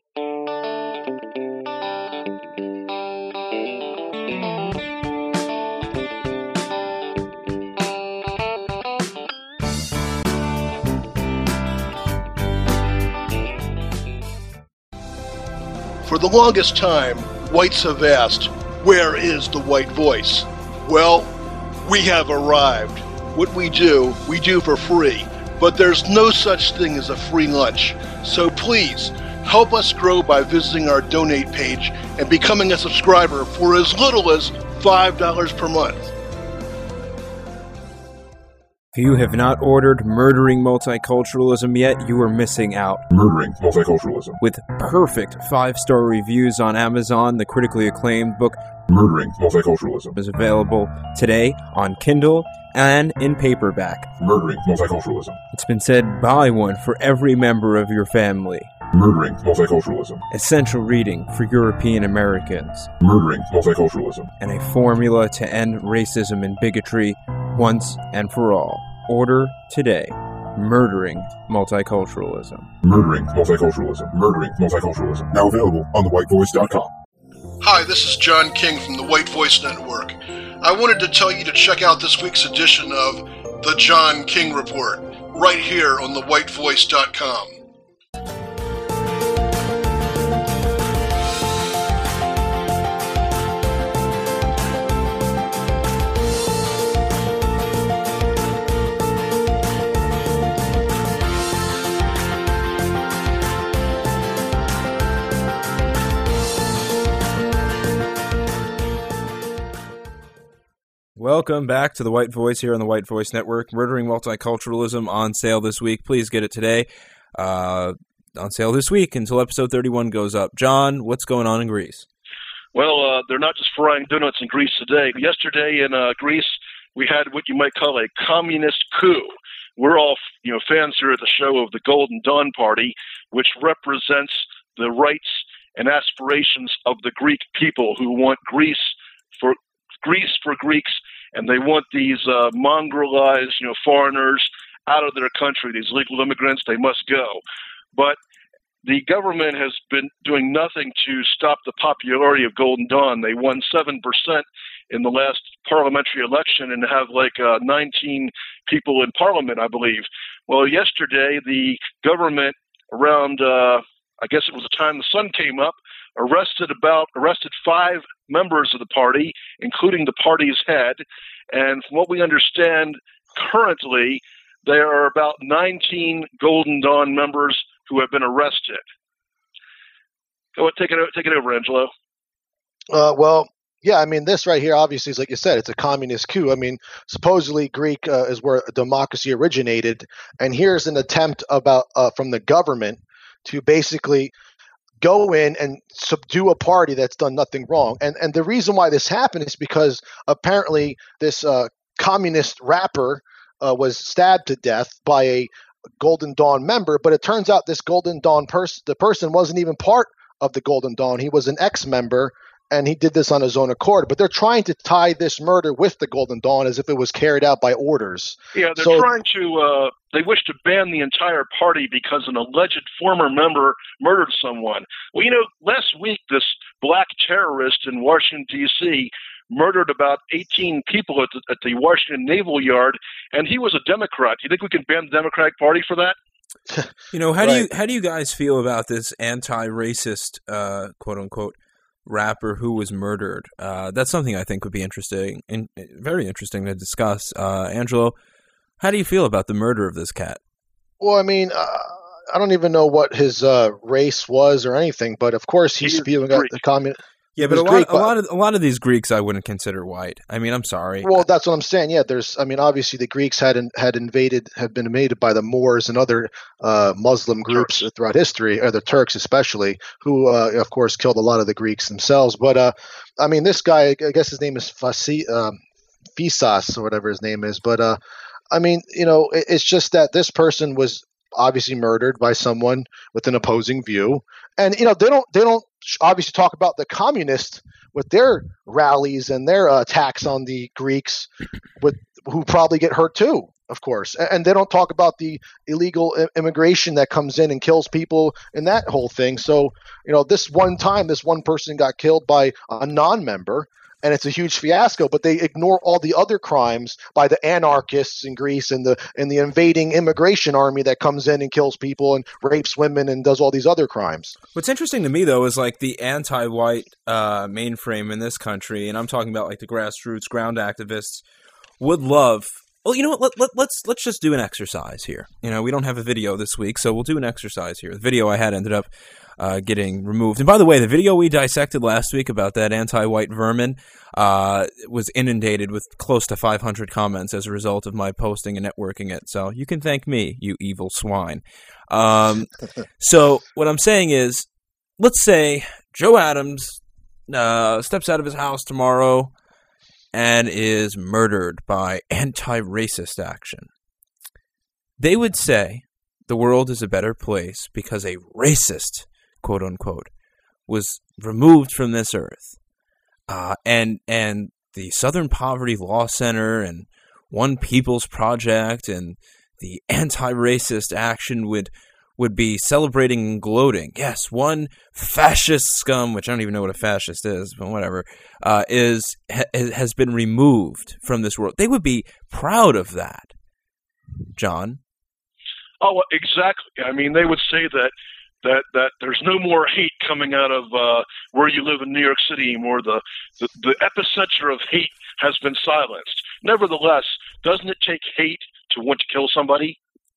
Speaker 3: For the longest time, whites have asked, where is the white voice? Well, we have arrived. What we do, we do for free. But there's no such thing as a free lunch. So please, help us grow by visiting our donate page and becoming a subscriber for as little as five dollars per month.
Speaker 2: If you have not ordered Murdering Multiculturalism yet, you are missing out.
Speaker 6: Murdering Multiculturalism.
Speaker 2: With perfect five-star reviews on Amazon, the critically acclaimed book
Speaker 6: Murdering Multiculturalism
Speaker 2: is available today on Kindle and in paperback.
Speaker 6: Murdering Multiculturalism.
Speaker 2: It's been said, buy one for every member of your family.
Speaker 6: Murdering Multiculturalism.
Speaker 2: Essential reading for European Americans.
Speaker 6: Murdering Multiculturalism.
Speaker 2: And a formula to end racism and bigotry once and for all. Order today. Murdering Multiculturalism.
Speaker 6: Murdering Multiculturalism. Murdering Multiculturalism. Now available on the white voice dot com.
Speaker 3: Hi, this is John King from the White Voice Network. I wanted to tell you to check out this week's edition of The John King Report, right here on the white voice dot com.
Speaker 2: Welcome back to The White Voice here on the White Voice Network. Murdering Multiculturalism on sale this week. Please get it today. Uh, on sale this week until episode thirty-one goes up. John, what's going on in Greece?
Speaker 7: Well, uh, they're not just frying donuts in Greece today. Yesterday in uh, Greece, we had what you might call a communist coup. We're all, you know, fans here at the show of the Golden Dawn Party, which represents the rights and aspirations of the Greek people who want Greece for Greece for Greeks, and they want these uh, mongrelized, you know, foreigners out of their country. These legal immigrants, they must go. But the government has been doing nothing to stop the popularity of Golden Dawn. They won seven percent in the last parliamentary election and have like uh, nineteen people in parliament, I believe. Well, yesterday, the government around, uh, I guess it was the time the sun came up, arrested about arrested five members of the party, including the party's head. And from what we understand currently, there are about nineteen Golden Dawn members who have been arrested. Go ahead, take it, take it over, Angelo.
Speaker 4: Uh, well, yeah, I mean, this right here, obviously, is like you said, it's a communist coup. I mean, supposedly Greek uh, is where democracy originated, and here's an attempt about uh, from the government to basically go in and subdue a party that's done nothing wrong. And and the reason why this happened is because apparently this uh, communist rapper uh, was stabbed to death by a Golden Dawn member, but it turns out this Golden Dawn person, the person wasn't even part of the Golden Dawn. He was an ex-member, and he did this on his own accord. But they're trying to tie this murder with the Golden Dawn as if it was carried out by orders.
Speaker 7: Yeah, they're
Speaker 4: so,
Speaker 7: trying to, uh, they wish to ban the entire party because an alleged former member murdered someone. Well, you know, last week, this black terrorist in Washington, D C murdered about eighteen people at the, at the Washington Naval Yard, and he was a Democrat. Do you think we can ban the Democratic Party for that?
Speaker 2: You know, how
Speaker 4: Right.
Speaker 2: do you how do you guys feel about this anti-racist, uh, quote unquote, rapper who was murdered? Uh, that's something I think would be interesting and very interesting to discuss. Uh, Angelo, how do you feel about the murder of this cat?
Speaker 4: Well, I mean, uh, I don't even know what his uh, race was or anything, but of course he's
Speaker 7: He is
Speaker 4: spewing out
Speaker 7: Greek.
Speaker 4: the communist.
Speaker 2: Yeah,
Speaker 4: It
Speaker 2: but a
Speaker 4: was
Speaker 2: lot,
Speaker 4: Greek,
Speaker 2: a
Speaker 4: but-
Speaker 2: lot of a lot of these Greeks I wouldn't consider white. I mean, I'm sorry.
Speaker 4: Well, that's what I'm saying. Yeah, there's. I mean, obviously the Greeks had in, had invaded, have been invaded by the Moors and other uh, Muslim groups
Speaker 7: Turks.
Speaker 4: throughout history, or the Turks especially, who uh, of course killed a lot of the Greeks themselves. But uh, I mean, this guy, I guess his name is Fasi, um, Phisas or whatever his name is. But uh, I mean, you know, it, it's just that this person was obviously murdered by someone with an opposing view, and you know, they don't they don't obviously talk about the communists with their rallies and their uh, attacks on the Greeks, with who probably get hurt too, of course. And, and they don't talk about the illegal I- immigration that comes in and kills people and that whole thing. So, you know, this one time, this one person got killed by a non-member, and it's a huge fiasco. But they ignore all the other crimes by the anarchists in Greece and the and the invading immigration army that comes in and kills people and rapes women and does all these other crimes.
Speaker 2: What's interesting to me, though, is like the anti-white uh, mainframe in this country, and I'm talking about like the grassroots ground activists, would love. Well, you know what? Let, let, let's let's just do an exercise here. You know, we don't have a video this week, so we'll do an exercise here. The video I had ended up uh, getting removed. And by the way, the video we dissected last week about that anti-white vermin uh, was inundated with close to five hundred comments as a result of my posting and networking it. So you can thank me, you evil swine. Um, so what I'm saying is, let's say Joe Adams uh, steps out of his house tomorrow and is murdered by anti-racist action. They would say the world is a better place because a racist, quote-unquote, was removed from this earth. Uh, and and the Southern Poverty Law Center and One People's Project and the anti-racist action would would be celebrating and gloating. Yes, one fascist scum, which I don't even know what a fascist is, but whatever, uh, is ha has been removed from this world. They would be proud of that, John.
Speaker 7: Oh, well, exactly. I mean, they would say that that that there's no more hate coming out of uh, where you live in New York City anymore. The, the the epicenter of hate has been silenced. Nevertheless, doesn't it take hate to want to kill somebody?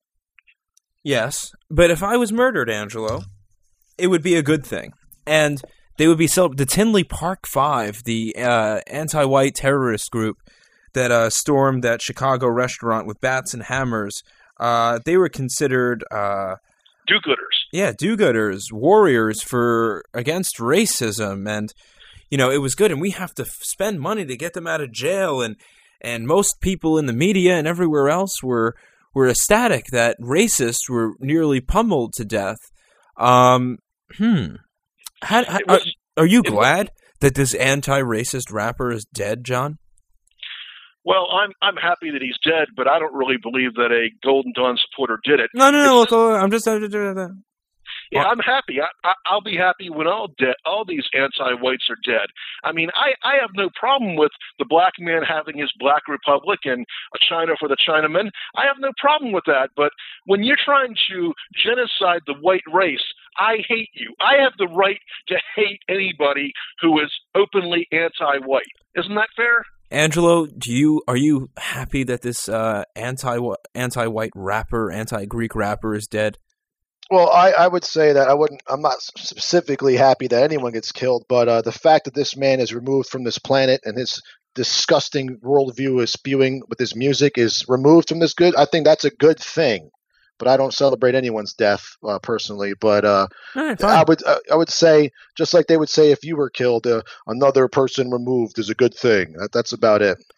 Speaker 2: Yes, but if I was murdered, Angelo, it would be a good thing. And they would be so the Tinley Park Five, the uh, anti-white terrorist group that uh, stormed that Chicago restaurant with bats and hammers. Uh, they were considered, uh,
Speaker 7: do-gooders.
Speaker 2: Yeah, do-gooders, warriors for against racism, and you know it was good. And we have to f spend money to get them out of jail. And and most people in the media and everywhere else were. were ecstatic that racists were nearly pummeled to death. Um, hmm. How, how, are,
Speaker 7: was,
Speaker 2: are you glad that this anti-racist rapper is dead, John?
Speaker 7: Well, I'm I'm happy that he's dead, but I don't really believe that a Golden Dawn supporter did it.
Speaker 2: No, no, no.
Speaker 7: It's,
Speaker 2: look, I'm just... Uh,
Speaker 7: yeah, I'm happy. I, I, I'll be happy when all dead, all these anti-whites are dead. I mean, I, I have no problem with the black man having his black republic and a China for the Chinaman. I have no problem with that. But when you're trying to genocide the white race, I hate you. I have the right to hate anybody who is openly anti-white. Isn't that fair?
Speaker 2: Angelo, do you are you happy that this uh, anti anti-white rapper, anti-Greek rapper is dead?
Speaker 4: Well, I, I would say that I wouldn't. I'm not specifically happy that anyone gets killed, but uh, the fact that this man is removed from this planet and his disgusting worldview is spewing with his music is removed from this good. I think that's a good thing. But I don't celebrate anyone's death uh, personally. But uh,
Speaker 2: right,
Speaker 4: I would uh, I would say just like they would say if you were killed, uh, another person removed is a good thing. That, that's about it.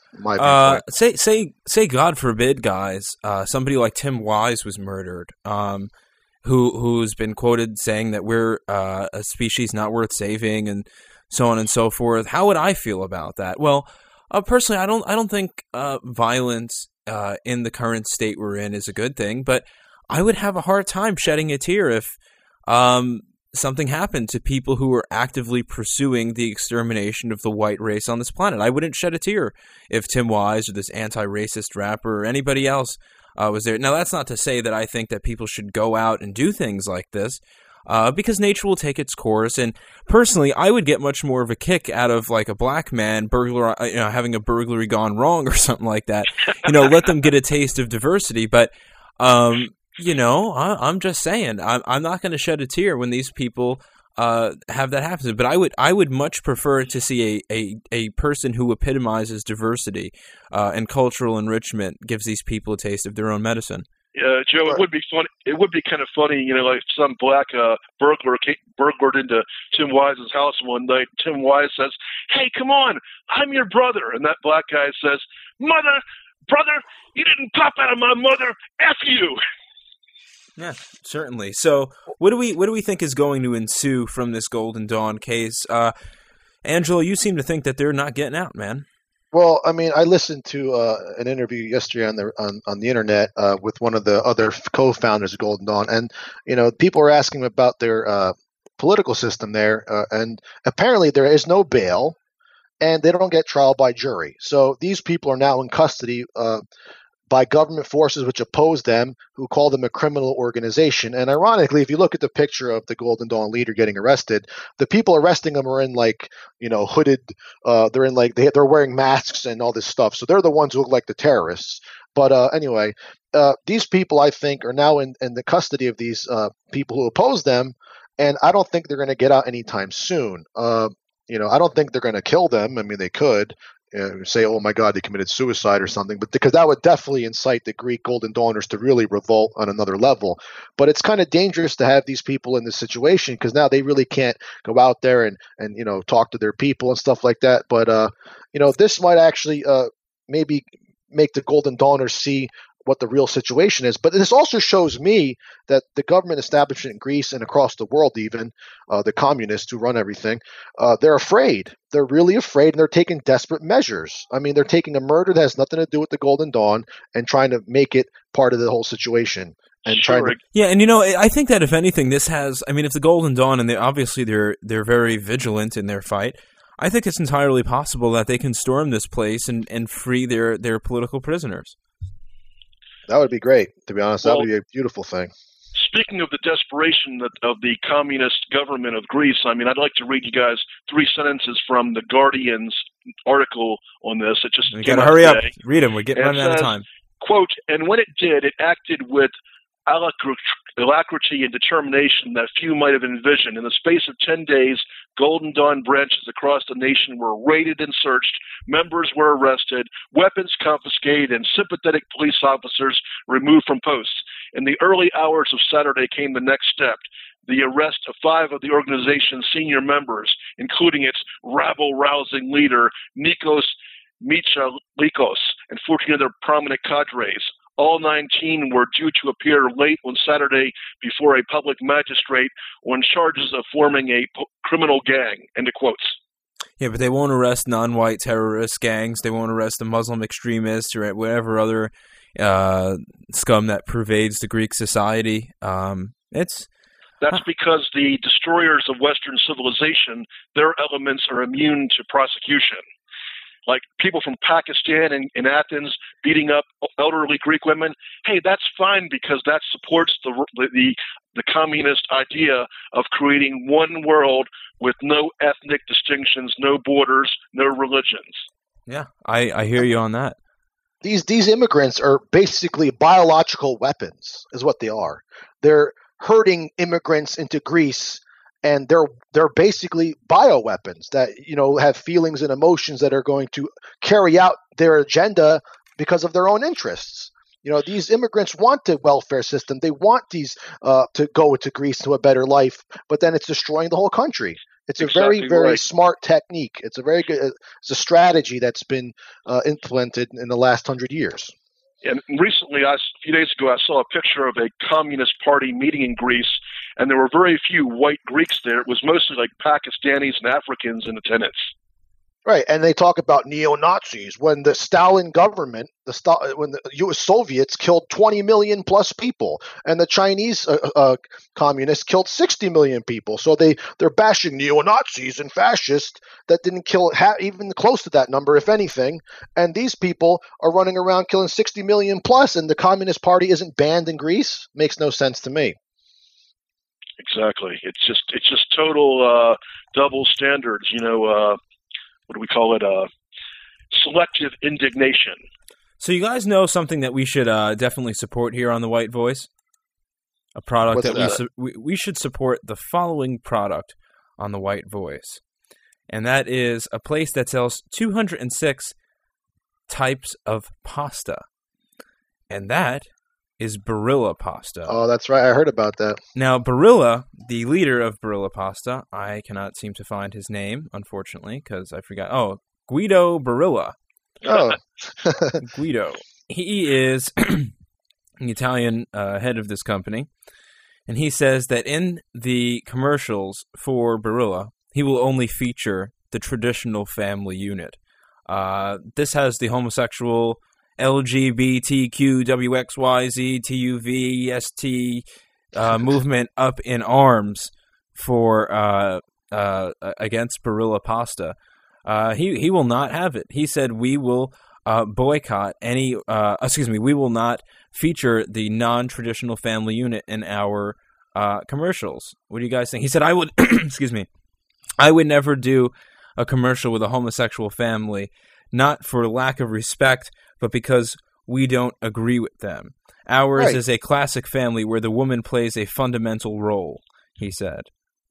Speaker 4: My
Speaker 2: Uh,
Speaker 4: viewpoint.
Speaker 2: say say say God forbid, guys. Uh, somebody like Tim Wise was murdered. Um, who who's been quoted saying that we're uh, a species not worth saving, and so on and so forth. How would I feel about that? Well, uh, personally, I don't I don't think uh, violence uh, in the current state we're in is a good thing. But I would have a hard time shedding a tear if um, something happened to people who were actively pursuing the extermination of the white race on this planet. I wouldn't shed a tear if Tim Wise or this anti-racist rapper or anybody else uh, was there. Now, that's not to say that I think that people should go out and do things like this, uh, because nature will take its course. And personally, I would get much more of a kick out of like a black man burglar, you know, having a burglary gone wrong or something like that. You know, let them get a taste of diversity. But um, you know, I, I'm just saying, I'm, I'm not going to shed a tear when these people uh, have that happen. But I would, I would much prefer to see a a, a person who epitomizes diversity uh, and cultural enrichment, gives these people a taste of their own medicine.
Speaker 7: Uh, Joe, it would be funny. It would be kind of funny, you know, like some black uh, burglar came, burglared into Tim Wise's house one night. Tim Wise says, "Hey, come on, I'm your brother," and that black guy says, "Mother, brother, you didn't pop out of my mother. F you."
Speaker 2: Yeah, certainly. So, what do we what do we think is going to ensue from this Golden Dawn case? Uh, Angelo, you seem to think that they're not getting out, man.
Speaker 4: Well, I mean, I listened to uh, an interview yesterday on the on, on the internet uh, with one of the other co-founders of Golden Dawn, and you know, people were asking about their uh, political system there, uh, and apparently there is no bail, and they don't get trial by jury. So these people are now in custody uh, by government forces which oppose them, who call them a criminal organization. And ironically, if you look at the picture of the Golden Dawn leader getting arrested, the people arresting them are in like, you know, hooded, uh, they're in like, they, they're wearing masks and all this stuff. So they're the ones who look like the terrorists. But uh, anyway, uh, these people, I think, are now in, in the custody of these uh, people who oppose them. And I don't think they're going to get out anytime soon. Uh, you know, I don't think they're going to kill them. I mean, they could. Uh, say, oh my God, they committed suicide or something, but because that would definitely incite the Greek Golden Dawners to really revolt on another level. But it's kind of dangerous to have these people in this situation because now they really can't go out there and, and you know, talk to their people and stuff like that. But uh, you know, this might actually uh, maybe make the Golden Dawners see what the real situation is. But this also shows me that the government establishment in Greece and across the world, even uh, the communists who run everything, uh, they're afraid. They're really afraid, and they're taking desperate measures. I mean, they're taking a murder that has nothing to do with the Golden Dawn and trying to make it part of the whole situation. And
Speaker 7: sure.
Speaker 4: trying to
Speaker 2: Yeah, and you know, I think that if anything, this has, I mean, if the Golden Dawn, and they obviously they're they're very vigilant in their fight, I think it's entirely possible that they can storm this place and, and free their, their political prisoners.
Speaker 4: That would be great, to be honest.
Speaker 7: Well,
Speaker 4: that would be a beautiful thing.
Speaker 7: Speaking of the desperation that, of the communist government of Greece, I mean, I'd like to read you guys three sentences from the Guardian's article on this. It just
Speaker 2: We
Speaker 7: came
Speaker 2: got to
Speaker 7: out
Speaker 2: hurry
Speaker 7: today.
Speaker 2: up. Read them. We're getting
Speaker 7: It
Speaker 2: running out of
Speaker 7: says,
Speaker 2: time.
Speaker 7: Quote, and when it did, it acted with alacrity and determination that few might have envisioned. In the space of ten days, Golden Dawn branches across the nation were raided and searched, members were arrested, weapons confiscated, and sympathetic police officers removed from posts. In the early hours of Saturday came the next step, the arrest of five of the organization's senior members, including its rabble-rousing leader, Nikos Michalikos, and fourteen other prominent cadres. All nineteen were due to appear late on Saturday before a public magistrate on charges of forming a po- criminal gang. End of quotes.
Speaker 2: Yeah, but they won't arrest non-white terrorist gangs. They won't arrest the Muslim extremists or whatever other uh, scum that pervades the Greek society. Um, it's
Speaker 7: That's because the destroyers of Western civilization, their elements are immune to prosecution. Like people from Pakistan and, and Athens beating up elderly Greek women, hey, that's fine because that supports the, the the communist idea of creating one world with no ethnic distinctions, no borders, no religions.
Speaker 2: yeah, I, I hear you on that.
Speaker 4: These these immigrants are basically biological weapons, is what they are. They're herding immigrants into Greece, and they're they're basically bioweapons that, you know, have feelings and emotions that are going to carry out their agenda because of their own interests. You know, these immigrants want a welfare system. They want these uh, to go to Greece to a better life, but then it's destroying the whole country. It's a
Speaker 7: Exactly
Speaker 4: very, very
Speaker 7: right.
Speaker 4: smart technique. It's a very good. It's a strategy that's been uh, implemented in the last hundred years.
Speaker 7: And recently, I, a few days ago, I saw a picture of a Communist Party meeting in Greece, and there were very few white Greeks there. It was mostly like Pakistanis and Africans in attendance.
Speaker 4: Right, and they talk about neo-Nazis when the Stalin government, the Sta- when the U S Soviets killed twenty million plus people, and the Chinese uh, uh, communists killed sixty million people. So they they're bashing neo-Nazis and fascists that didn't kill ha- even close to that number, if anything. And these people are running around killing sixty million plus, and the Communist Party isn't banned in Greece. Makes no sense to me.
Speaker 7: Exactly. It's just it's just total uh, double standards. You know. Uh, What do we call it? Uh, selective indignation.
Speaker 2: So you guys know something that we should uh, definitely support here on The White Voice? A product
Speaker 4: What's
Speaker 2: that we,
Speaker 4: that?
Speaker 2: su- we we should support the following product on The White Voice. And that is a place that sells two hundred six types of pasta. And that is Barilla Pasta.
Speaker 4: Oh, that's right. I heard about that.
Speaker 2: Now, Barilla, the leader of Barilla Pasta, I cannot seem to find his name, unfortunately, because I forgot. Oh, Guido Barilla.
Speaker 4: Oh,
Speaker 2: Guido. He is the Italian uh, head of this company, and he says that in the commercials for Barilla, he will only feature the traditional family unit. Uh, this has the homosexual L G B T Q W X Y Z T U V S T uh, movement up in arms for uh, uh, against Barilla Pasta. Uh, he he will not have it. He said we will uh, boycott any. Uh, excuse me, we will not feature the non-traditional family unit in our uh, commercials. What do you guys think? He said I would. excuse me, I would never do a commercial with a homosexual family, not for lack of respect, but because we don't agree with them. Ours
Speaker 4: Right.
Speaker 2: is a classic family where the woman plays a fundamental role, he said.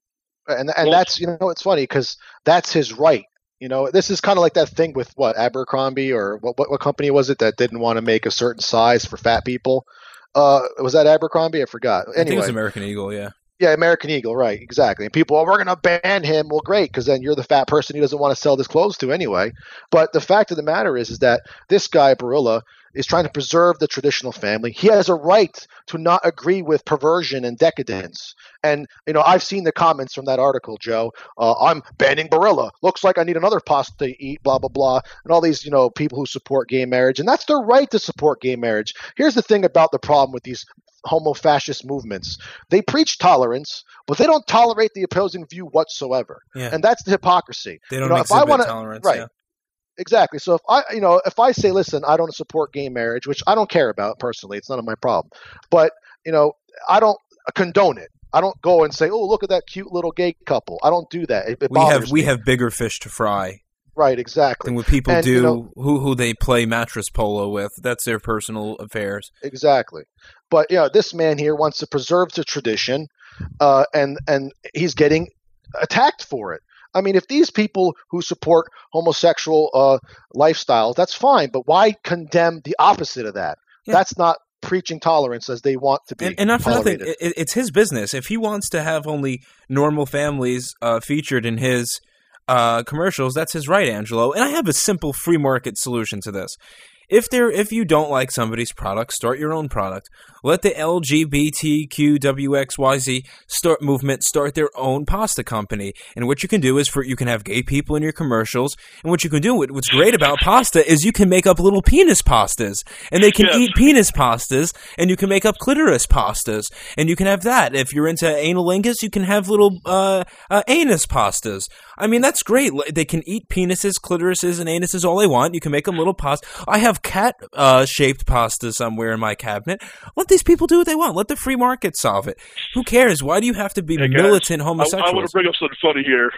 Speaker 4: and and
Speaker 7: Well-
Speaker 4: that's you know it's funny because that's his right. You know, this is kind of like that thing with what Abercrombie or what what, what company was it that didn't want to make a certain size for fat people? Uh, was that Abercrombie? I forgot.
Speaker 2: I think it was
Speaker 4: Anyway,
Speaker 2: American Eagle, yeah.
Speaker 4: yeah, American Eagle, right? Exactly. And people, oh, we're going to ban him. Well, great, because then you're the fat person he doesn't want to sell his clothes to anyway. But the fact of the matter is, is that this guy Barilla is trying to preserve the traditional family. He has a right to not agree with perversion and decadence. And you know, I've seen the comments from that article, Joe. Uh, I'm banning Barilla. Looks like I need another pasta to eat. Blah blah blah. And all these, you know, people who support gay marriage, and that's their right to support gay marriage. Here's the thing about the problem with these homo-fascist movements. They preach tolerance, but they don't tolerate the opposing view whatsoever.
Speaker 2: Yeah.
Speaker 4: And that's the hypocrisy.
Speaker 2: They don't
Speaker 4: you know, if I
Speaker 2: exhibit
Speaker 4: wanna-
Speaker 2: tolerance,
Speaker 4: right.
Speaker 2: yeah.
Speaker 4: Exactly. So if I, you know, if I say, listen, I don't support gay marriage, which I don't care about personally, it's none of my problem. But you know, I don't condone it. I don't go and say, oh, look at that cute little gay couple. I don't do that. It, it
Speaker 2: We have
Speaker 4: bothers
Speaker 2: we
Speaker 4: me.
Speaker 2: have bigger fish to fry
Speaker 4: Right. Exactly.
Speaker 2: than what people
Speaker 4: And,
Speaker 2: do
Speaker 4: you know-
Speaker 2: who who they play mattress polo with. That's their personal affairs.
Speaker 4: Exactly. But you know, this man here wants to preserve the tradition, uh, and and he's getting attacked for it. I mean, if these people who support homosexual uh, lifestyle, that's fine. But why condemn the opposite of that?
Speaker 2: Yeah.
Speaker 4: That's not preaching tolerance as they want to be.
Speaker 2: And, and not for nothing,
Speaker 4: tolerated.
Speaker 2: it, it's his business. If he wants to have only normal families uh, featured in his uh, commercials, that's his right, Angelo. And I have a simple free market solution to this. If there, if you don't like somebody's product, start your own product. Let the L G B T Q W X Y Z start movement start their own pasta company. And what you can do is, for you can have gay people in your commercials. And what you can do, what- what's great about pasta is you can make up little penis pastas, and they can
Speaker 7: Yes.
Speaker 2: eat penis pastas, and you can make up clitoris pastas, and you can have that. If you're into analingus, you can have little uh, uh, anus pastas. I mean, that's great. L- They can eat penises, clitorises, and anuses all they want. You can make them little pasta. I have cat-shaped pasta somewhere in my cabinet. Let these people do what they want. Let the free market solve it. Who cares? Why do you have to be
Speaker 7: Hey, guys,
Speaker 2: militant
Speaker 7: I,
Speaker 2: homosexuals?
Speaker 7: I want to bring up something funny here.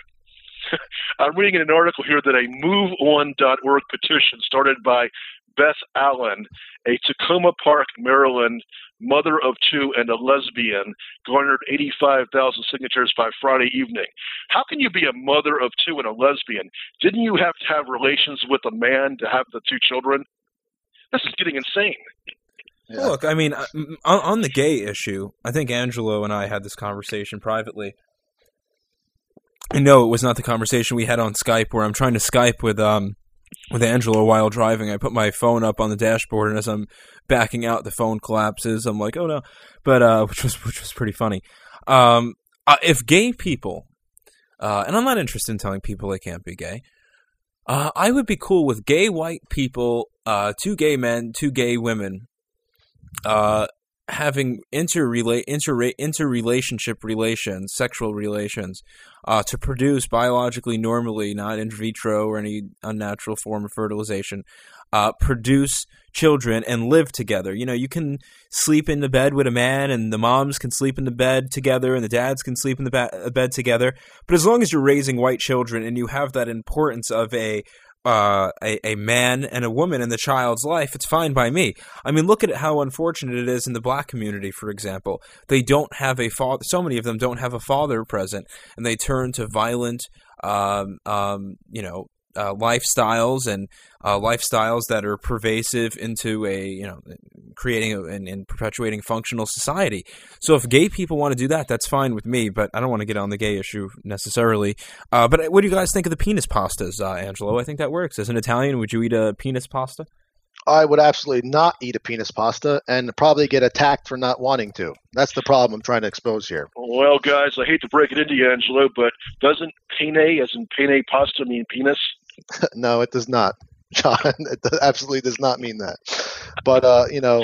Speaker 7: I'm reading in an article here that a move on dot org petition started by Beth Allen, a Tacoma Park, Maryland mother of two and a lesbian, garnered eighty-five thousand signatures by Friday evening. How can you be a mother of two and a lesbian? Didn't you have to have relations with a man to have the two children? This is getting insane.
Speaker 4: Yeah.
Speaker 2: Look, I mean, uh, m- on, on the gay issue, I think Angelo and I had this conversation privately. I know it was not the conversation we had on Skype where I'm trying to Skype with um with Angelo while driving. I put my phone up on the dashboard, and as I'm backing out, the phone collapses. I'm like, oh no, but uh, which was which was pretty funny. Um, uh, if gay people, uh, and I'm not interested in telling people they can't be gay. Uh, I would be cool with gay white people, uh, two gay men, two gay women, uh, having interrela- interra- interrelationship relations, sexual relations, uh, to produce biologically normally, not in vitro or any unnatural form of fertilization, uh, produce children and live together. You know, you can sleep in the bed with a man, and the moms can sleep in the bed together, and the dads can sleep in the ba- bed together. But as long as you're raising white children and you have that importance of a Uh, a, a man and a woman in the child's life, it's fine by me. I mean, look at how unfortunate it is in the black community, for example. They don't have a father. So many of them don't have a father present, and they turn to violent, um, um, you know, uh, lifestyles and uh, lifestyles that are pervasive into a, you know, creating a, and, and perpetuating functional society. So if gay people want to do that, that's fine with me, but I don't want to get on the gay issue necessarily. Uh, but what do you guys think of the penis pastas, uh, Angelo? I think that works. As an Italian, would you eat a penis pasta?
Speaker 4: I would absolutely not eat a penis pasta and probably get attacked for not wanting to. That's the problem I'm trying to expose here.
Speaker 7: Well, guys, I hate to break it into you, Angelo, but doesn't pene, as in pene pasta, mean penis?
Speaker 4: No, it does not, John. It absolutely does not mean that. But, uh, you know,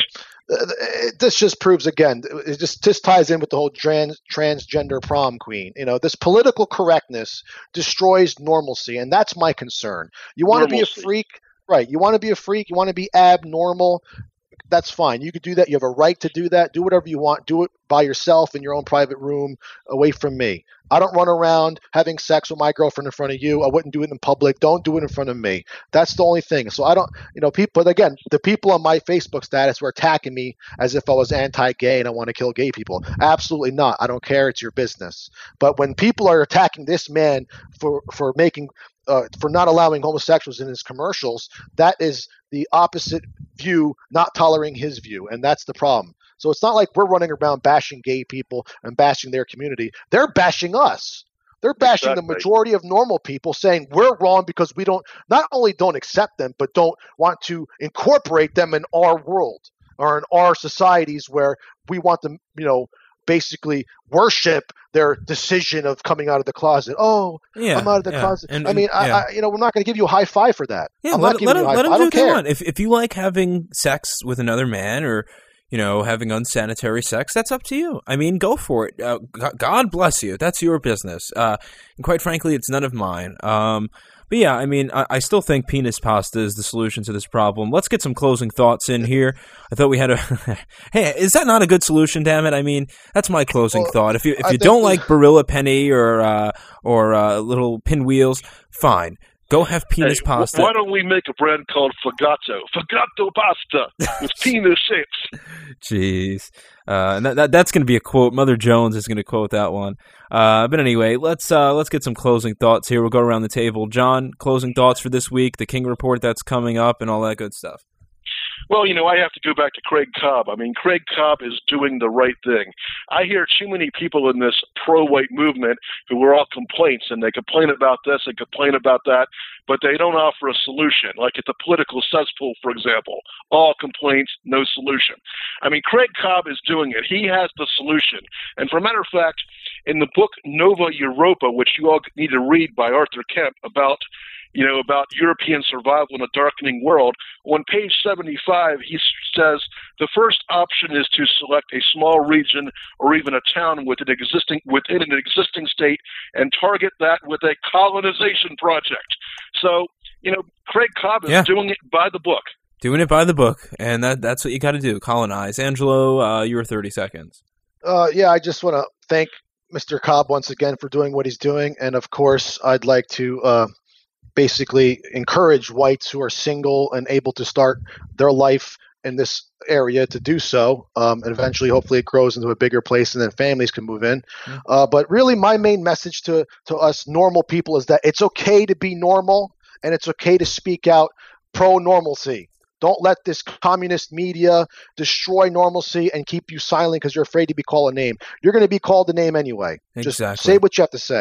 Speaker 4: this just proves, again, it just, just ties in with the whole trans, transgender prom queen. You know, this political correctness destroys normalcy, and that's my concern. You want to be a freak, right? You want to be a freak. You want to be abnormal. That's fine. You could do that. You have a right to do that. Do whatever you want. Do it by yourself in your own private room, away from me. I don't run around having sex with my girlfriend in front of you. I wouldn't do it in public. Don't do it in front of me. That's the only thing. So I don't, you know, people, but again, the people on my Facebook status were attacking me as if I was anti-gay and I want to kill gay people. Absolutely not. I don't care. It's your business. But when people are attacking this man for, for making, uh, for not allowing homosexuals in his commercials, that is the opposite view, not tolerating his view. And that's the problem. So it's not like we're running around bashing gay people and bashing their community. They're bashing us. They're bashing exactly. the majority of normal people, saying we're wrong because we don't not only don't accept them, but don't want to incorporate them in our world or in our societies where we want them, you know, basically worship their decision of coming out of the closet. Oh, yeah, I'm out of the yeah. closet. And, I mean, and, yeah. I, I, you know, we're not going to give you a high five for that.
Speaker 2: Yeah,
Speaker 4: I'm
Speaker 2: let,
Speaker 4: not giving
Speaker 2: let
Speaker 4: you
Speaker 2: him,
Speaker 4: a high
Speaker 2: let him
Speaker 4: five. I don't
Speaker 2: do what
Speaker 4: care.
Speaker 2: they want. If if you like having sex with another man or, you know, having unsanitary sex, that's up to you. I mean, go for it. Uh, God bless you. That's your business. Uh, and quite frankly, it's none of mine. Um, but yeah, I mean, I, I still think penis pasta is the solution to this problem. Let's get some closing thoughts in here. I thought we had a – hey, is that not a good solution, damn it? I mean, that's my closing well, thought. If you if you don't like Barilla Penny or uh, or uh, little pinwheels, fine. Go have penis
Speaker 7: hey,
Speaker 2: pasta.
Speaker 7: Why don't we make a brand called Fagato? Fagato pasta with penis shapes.
Speaker 2: Jeez. Uh, and that, that that's going to be a quote. Mother Jones is going to quote that one. Uh, but anyway, let's uh, let's get some closing thoughts here. We'll go around the table. John, closing thoughts for this week, the King Report that's coming up, and all that good stuff.
Speaker 7: Well, you know, I have to go back to Craig Cobb. I mean, Craig Cobb is doing the right thing. I hear too many people in this pro-white movement who are all complaints, and they complain about this, they complain about that, but they don't offer a solution. Like at the political cesspool, for example, all complaints, no solution. I mean, Craig Cobb is doing it. He has the solution. And for a matter of fact, in the book Nova Europa, which you all need to read by Arthur Kemp about you know, about European survival in a darkening world. On page seventy-five, he says the first option is to select a small region or even a town with an existing, within an existing state and target that with a colonization project. So, you know, Craig Cobb is yeah. doing it by the book.
Speaker 2: Doing it by the book, and that that's what you got to do, colonize. Angelo, uh, you were thirty seconds.
Speaker 4: Uh, yeah, I just want to thank Mister Cobb once again for doing what he's doing, and of course, I'd like to uh, basically encourage whites who are single and able to start their life in this area to do so, um, and eventually, hopefully, it grows into a bigger place, and then families can move in. Mm-hmm. Uh, but really, my main message to to us normal people is that it's okay to be normal, and it's okay to speak out pro-normalcy. Don't let this communist media destroy normalcy and keep you silent because you're afraid to be called a name. You're going to be called a name anyway.
Speaker 2: Exactly.
Speaker 4: Just say what you have to say.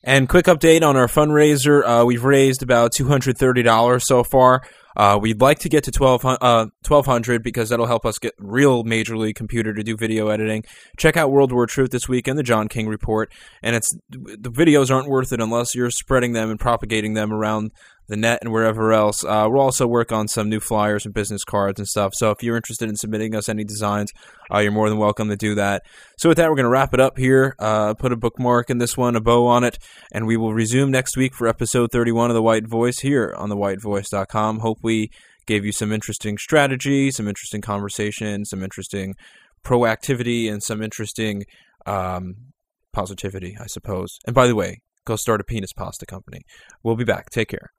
Speaker 2: And quick update on our fundraiser. Uh, we've raised about two hundred thirty dollars so far. Uh, we'd like to get to twelve hundred uh, twelve hundred because that'll help us get real Major League computer to do video editing. Check out World War Truth this week and the John King Report. And it's the videos aren't worth it unless you're spreading them and propagating them around the net and wherever else. Uh, we'll also work on some new flyers and business cards and stuff. So if you're interested in submitting us any designs, uh, you're more than welcome to do that. So with that, we're going to wrap it up here. Uh, put a bookmark in this one, a bow on it, and we will resume next week for episode thirty-one of The White Voice here on the white voice dot com. Hope we gave you some interesting strategy, some interesting conversation, some interesting proactivity, and some interesting um, positivity, I suppose. And by the way, go start a penis pasta company. We'll be back. Take care.